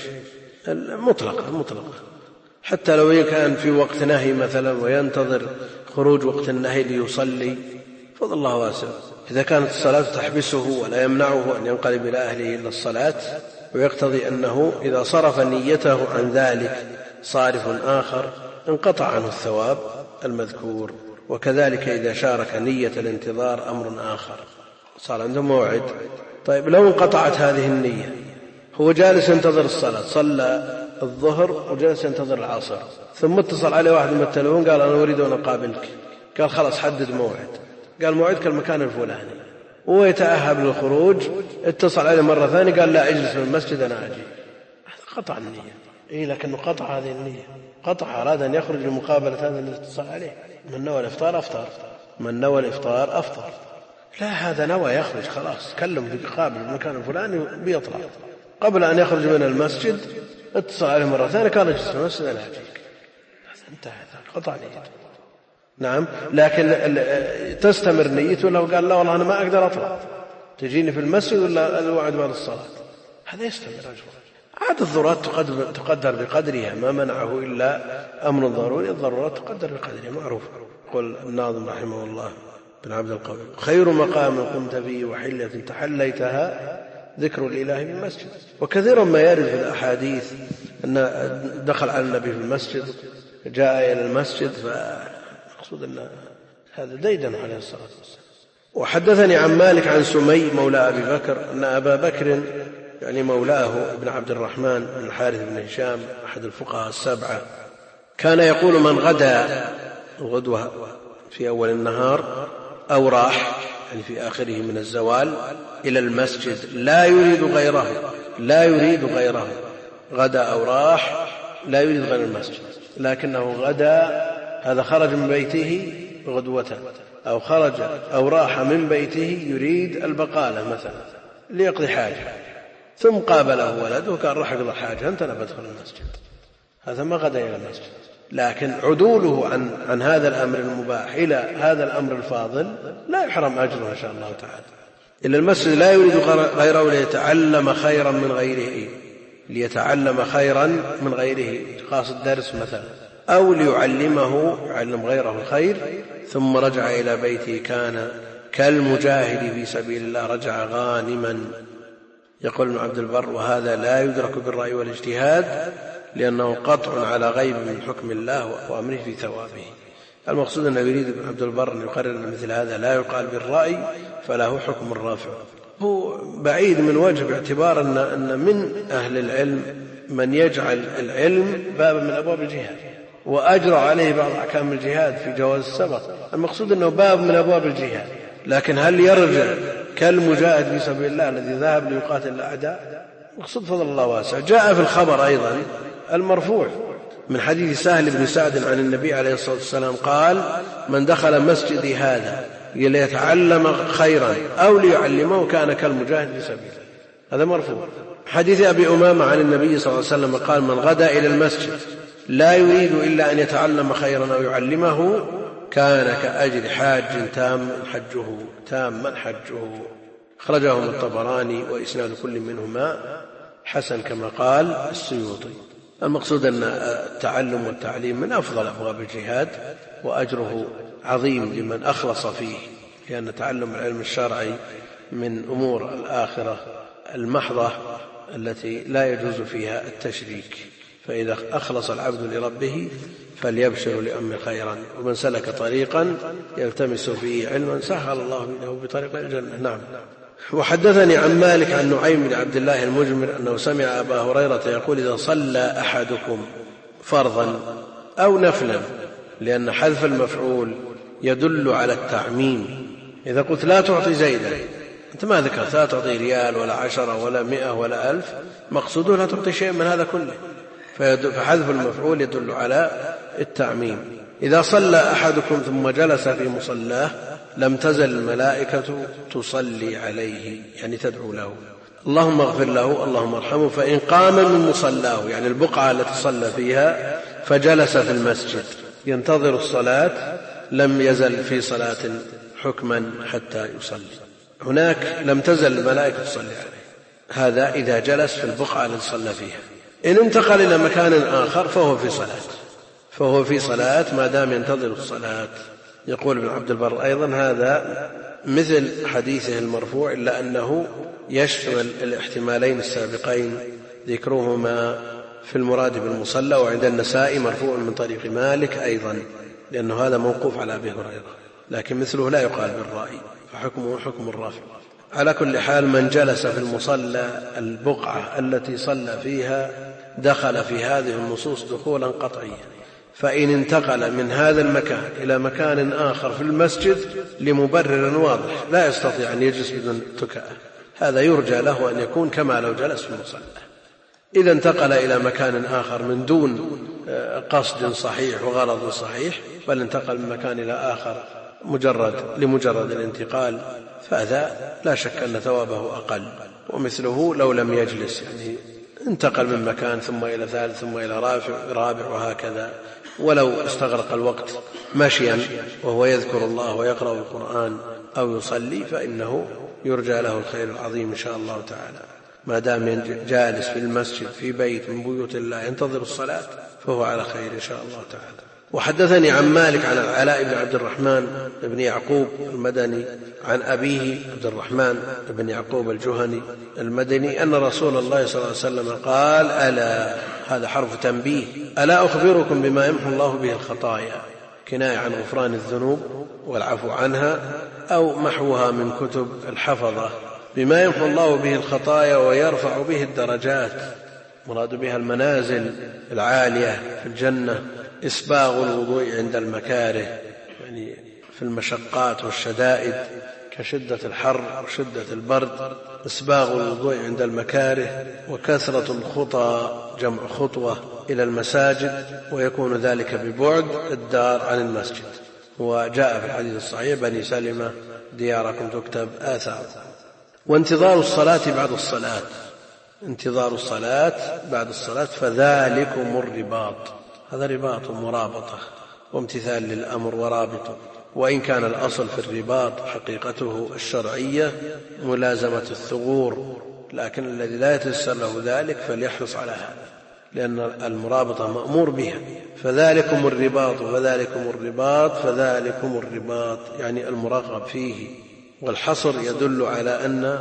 مطلقة، حتى لو كان في وقت نهي مثلا وينتظر خروج وقت النهي ليصلي، فضل الله واسع. إذا كانت الصلاة تحبسه ولا يمنعه أن ينقلب إلى أهله إلا الصلاة، ويقتضي أنه إذا صرف نيته عن ذلك صارف آخر انقطع عنه الثواب المذكور. وكذلك إذا شارك نية الانتظار أمر آخر، صار عنده موعد. طيب لو انقطعت هذه النية، هو جالس ينتظر الصلاة، صلى الظهر وجالس ينتظر العصر، ثم اتصل عليه واحد من التلفون قال: أنا أريد أن أقابلك. قال: خلاص حدد موعد. قال: موعدك المكان الفلاني، وهو يتأهب للخروج، اتصل عليه مرة ثانية قال: لا أجلس في المسجد أنا أجي. قطع النية. لكنه قطع هذه النية، قطع، أراد أن يخرج لمقابلة هذا الذي اتصل عليه. من نوى الإفطار أفطر، لا هذا نوى يخرج، خلاص كلم في قابل المكان الفلاني بيطلع. قبل أن يخرج من المسجد اتصل عليه مرة ثانية قال: اجلس في المسجد أنا أجيك. انتهى، قطع نيته. نعم، لكن تستمر نيته لو قال: لا والله أنا ما أقدر أطلع، تجيني في المسجد ولا الوعد بعد الصلاة، هذا يستمر أجمع. عاد الضرورات تقدر بقدرها، ما منعه إلا أمر ضروري، الضرورات تقدر بقدرها، معروف. قل الناظم رحمه الله بن عبد القوي: خير مقام قمت فيه وحلة تحليتها ذكر الإله في المسجد. وكثيرا ما يرد في الأحاديث أن دخل على النبي في المسجد، جاء إلى المسجد، فأقصد أن هذا ديدن عليه الصلاة والسلام. وحدثني عن مالك عن سمي مولى أبي بكر أن أبا بكر يعني مولاه ابن عبد الرحمن بن الحارث بن هشام أحد الفقهاء السبعة كان يقول: من غدا غدوة في أول النهار أو راح يعني في آخره من الزوال إلى المسجد لا يريد غيره، غدا أو راح لا يريد غير المسجد، لكنه غدا هذا خرج من بيته غدوة، أو خرج أو راح من بيته يريد البقالة مثلا ليقضي حاجة، ثم قابله ولده قال: راح أقضي حاجة أنت أنا بدخل المسجد، هذا ما غدا إلى المسجد. لكن عدوله عن هذا الأمر المباح إلى هذا الأمر الفاضل لا يحرم أجره إن شاء الله تعالى. إلا المسجد لا يريد غيره ليتعلم خيرا من غيره قاصد درس مثلا، أو يعلم غيره الخير، ثم رجع إلى بيته كان كالمجاهد في سبيل الله، رجع غانما يقول ابن عبد البر: وهذا لا يدرك بالرأي والاجتهاد لأنه قطع على غيب من حكم الله وأمره في ثوابه. المقصود أنه يريد ابن عبد البر أن يقرر أن مثل هذا لا يقال بالرأي فله حكم الرافع. هو بعيد من وجه باعتبار أن من أهل العلم من يجعل العلم بابا من أبواب الجهاد وأجرى عليه بعض أحكام الجهاد في جواز السبق. المقصود أنه باب من أبواب الجهاد، لكن هل يرجع كالمجاهد في سبيل الله الذي ذهب ليقاتل الأعداء؟ مقصود فضل الله واسع. جاء في الخبر أيضا المرفوع من حديث سهل بن سعد عن النبي عليه الصلاة والسلام قال: من دخل مسجدي هذا ليتعلم خيرا أو ليعلمه كان كالمجاهد في سبيل الله. هذا مرفوع. حديث أبي أمامة عن النبي صلى الله عليه وسلم قال: من غدا إلى المسجد لا يريد إلا أن يتعلم خيرا أو يعلمه كان كأجر حاج تاما حجه. خرجهم الطبراني وإسناد كل منهما حسن كما قال السيوطي. المقصود أن التعلم والتعليم من أفضل أبواب الجهاد وأجره عظيم لمن أخلص فيه، لأن تعلم العلم الشرعي من أمور الآخرة المحضة التي لا يجوز فيها التشريك. فإذا أخلص العبد لربه فليبشر لأمر خيرا، ومن سلك طريقا يلتمس فيه علما سهل الله له بطريق الجنة. نعم. وحدثني عن مالك عن نعيم بن عبد الله المجمر أنه سمع أبا هريرة يقول: إذا صلى أحدكم فرضا أو نفلا، لأن حذف المفعول يدل على التعميم. إذا قلت لا تعطي زيدا، أنت ما ذكرت لا تعطي ريال ولا 10 ولا 100 ولا 1000، مقصوده لا تعطي شيء من هذا كله، فحذف المفعول يدل على التعميم. إذا صلى أحدكم ثم جلس في مصلاه لم تزل الملائكة تصلي عليه، يعني تدعو له: اللهم اغفر له، اللهم ارحمه. فإن قام من مصلاه، يعني البقعة التي صلى فيها، فجلس في المسجد ينتظر الصلاة لم يزل في صلاة حكما حتى يصلي. هناك لم تزل الملائكة تصلي عليه، هذا إذا جلس في البقعة التي صلى فيها. إن انتقل إلى مكان آخر فهو في صلاة ما دام ينتظر الصلاة. يقول ابن عبد البر أيضا: هذا مثل حديثه المرفوع، إلا أنه يشمل الاحتمالين السابقين ذكرهما في المراد بالمصلى، وعند النسائي مرفوع من طريق مالك أيضا، لأنه هذا موقوف على أبي هريرة، لكن مثله لا يقال بالرأي فحكمه حكم الرافع. على كل حال من جلس في المصلى البقعة التي صلى فيها دخل في هذه النصوص دخولا قطعيا. فإن انتقل من هذا المكان إلى مكان آخر في المسجد لمبرر واضح لا يستطيع أن يجلس بدون تكأة، هذا يرجى له أن يكون كما لو جلس في المصلى. إذا انتقل إلى مكان آخر من دون قصد صحيح وغرض صحيح، بل انتقل من مكان إلى آخر لمجرد الانتقال، فهذا لا شك أن ثوابه أقل. ومثله لو لم يجلس، يعني انتقل من مكان ثم إلى ثالث ثم إلى رابع وهكذا، ولو استغرق الوقت مشيا وهو يذكر الله ويقرأ القرآن أو يصلي، فإنه يرجى له الخير العظيم إن شاء الله تعالى، ما دام جالس في المسجد في بيت من بيوت الله ينتظر الصلاة فهو على خير إن شاء الله تعالى. وحدثني عن مالك عن العلاء بن عبد الرحمن بن يعقوب المدني عن أبيه عبد الرحمن بن يعقوب الجهني المدني أن رسول الله صلى الله عليه وسلم قال: ألا، هذا حرف تنبيه، ألا أخبركم بما يمحو الله به الخطايا، كناية عن غفران الذنوب والعفو عنها أو محوها من كتب الحفظة، بما يمحو الله به الخطايا ويرفع به الدرجات، مراد بها المنازل العالية في الجنة. إسباغ الوضوء عند المكاره، يعني في المشقات والشدائد كشدة الحر وشدة البرد، إسباغ الوضوء عند المكاره. وكثرة الخطى، جمع خطوة، إلى المساجد، ويكون ذلك ببعد الدار عن المسجد. وجاء في الحديث الصحيح: بني سلمة دياركم تكتب آثار. وانتظار الصلاة بعد الصلاة، انتظار الصلاة بعد الصلاة، فذلكم الرباط، هذا رباط مرابطة وامتثال للأمر ورابطه. وإن كان الأصل في الرباط حقيقته الشرعية ملازمة الثغور، لكن الذي لا يتيسر له ذلك فليحرص على هذا، لأن المرابطة مأمور بها. فذلكم الرباط فذلكم الرباط فذلكم الرباط، يعني المرغب فيه. والحصر يدل على أن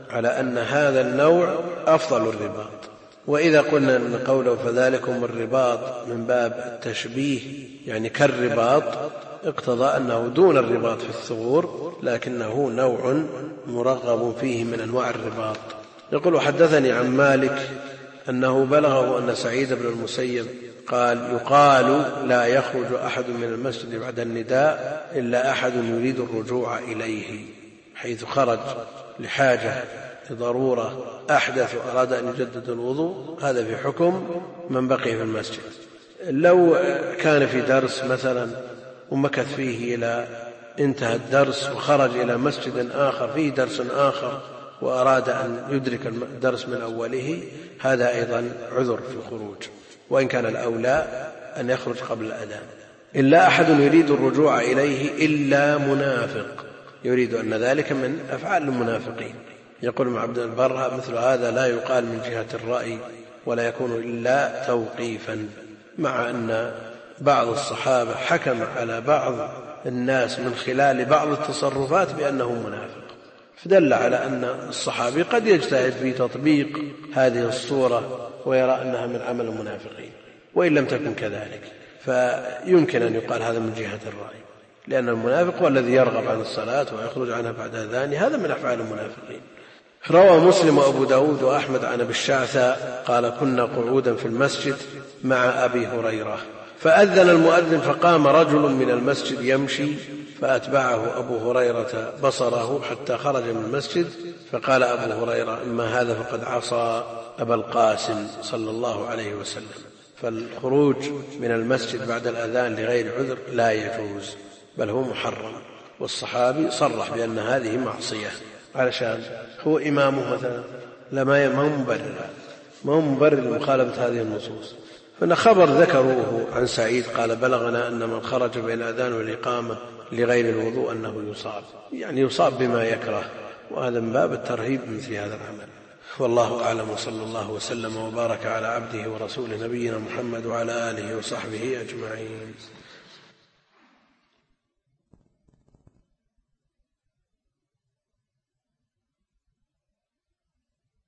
على أن هذا النوع أفضل الرباط. وإذا قلنا أن قوله فذلكم الرباط من باب التشبيه يعني كالرباط، اقتضى أنه دون الرباط في الثغور، لكنه نوع مرغب فيه من أنواع الرباط. يقول حدثني عن مالك أنه بلغه أن سعيد بن المسيب قال يقال لا يخرج أحد من المسجد بعد النداء إلا أحد يريد الرجوع إليه، حيث خرج لحاجة لضرورة أحدث وأراد أن يجدد الوضوء، هذا في حكم من بقي في المسجد. لو كان في درس مثلا ومكث فيه إلى انتهى الدرس وخرج إلى مسجد آخر فيه درس آخر وأراد أن يدرك الدرس من أوله، هذا أيضا عذر في الخروج، وإن كان الأولى أن يخرج قبل الأذان. إلا أحد يريد الرجوع إليه إلا منافق يريد أن ذلك من أفعال المنافقين. يقول ابن عبد البر مثل هذا لا يقال من جهة الرأي ولا يكون إلا توقيفا، مع أن بعض الصحابة حكم على بعض الناس من خلال بعض التصرفات بأنه منافق، فدل على أن الصحابي قد يجتهد في تطبيق هذه الصورة ويرى أنها من عمل المنافقين، وإن لم تكن كذلك فيمكن أن يقال هذا من جهة الرأي، لأن المنافق هو الذي يرغب عن الصلاة ويخرج عنها بعد أذان، هذا من أفعال المنافقين. روى مسلم وأبو داود وأحمد عن أبي الشعثاء قال كنا قعودا في المسجد مع أبي هريرة فأذن المؤذن فقام رجل من المسجد يمشي فأتبعه أبو هريرة بصره حتى خرج من المسجد، فقال أبو هريرة إما هذا فقد عصى أبا القاسم صلى الله عليه وسلم. فالخروج من المسجد بعد الأذان لغير عذر لا يجوز بل هو محرم، والصحابي صرح بأن هذه معصية علشان هو إمامه مثلا ما هو مبرر لمخالفة هذه النصوص. فإن خبر ذكروه عن سعيد قال بلغنا أن من خرج بين الأذان والإقامة لغير الوضوء أنه يصاب، يعني يصاب بما يكره، وهذا من باب الترهيب مثل هذا العمل. والله أعلم، وصلى الله وسلم وبارك على عبده ورسوله نبينا محمد وعلى آله وصحبه أجمعين.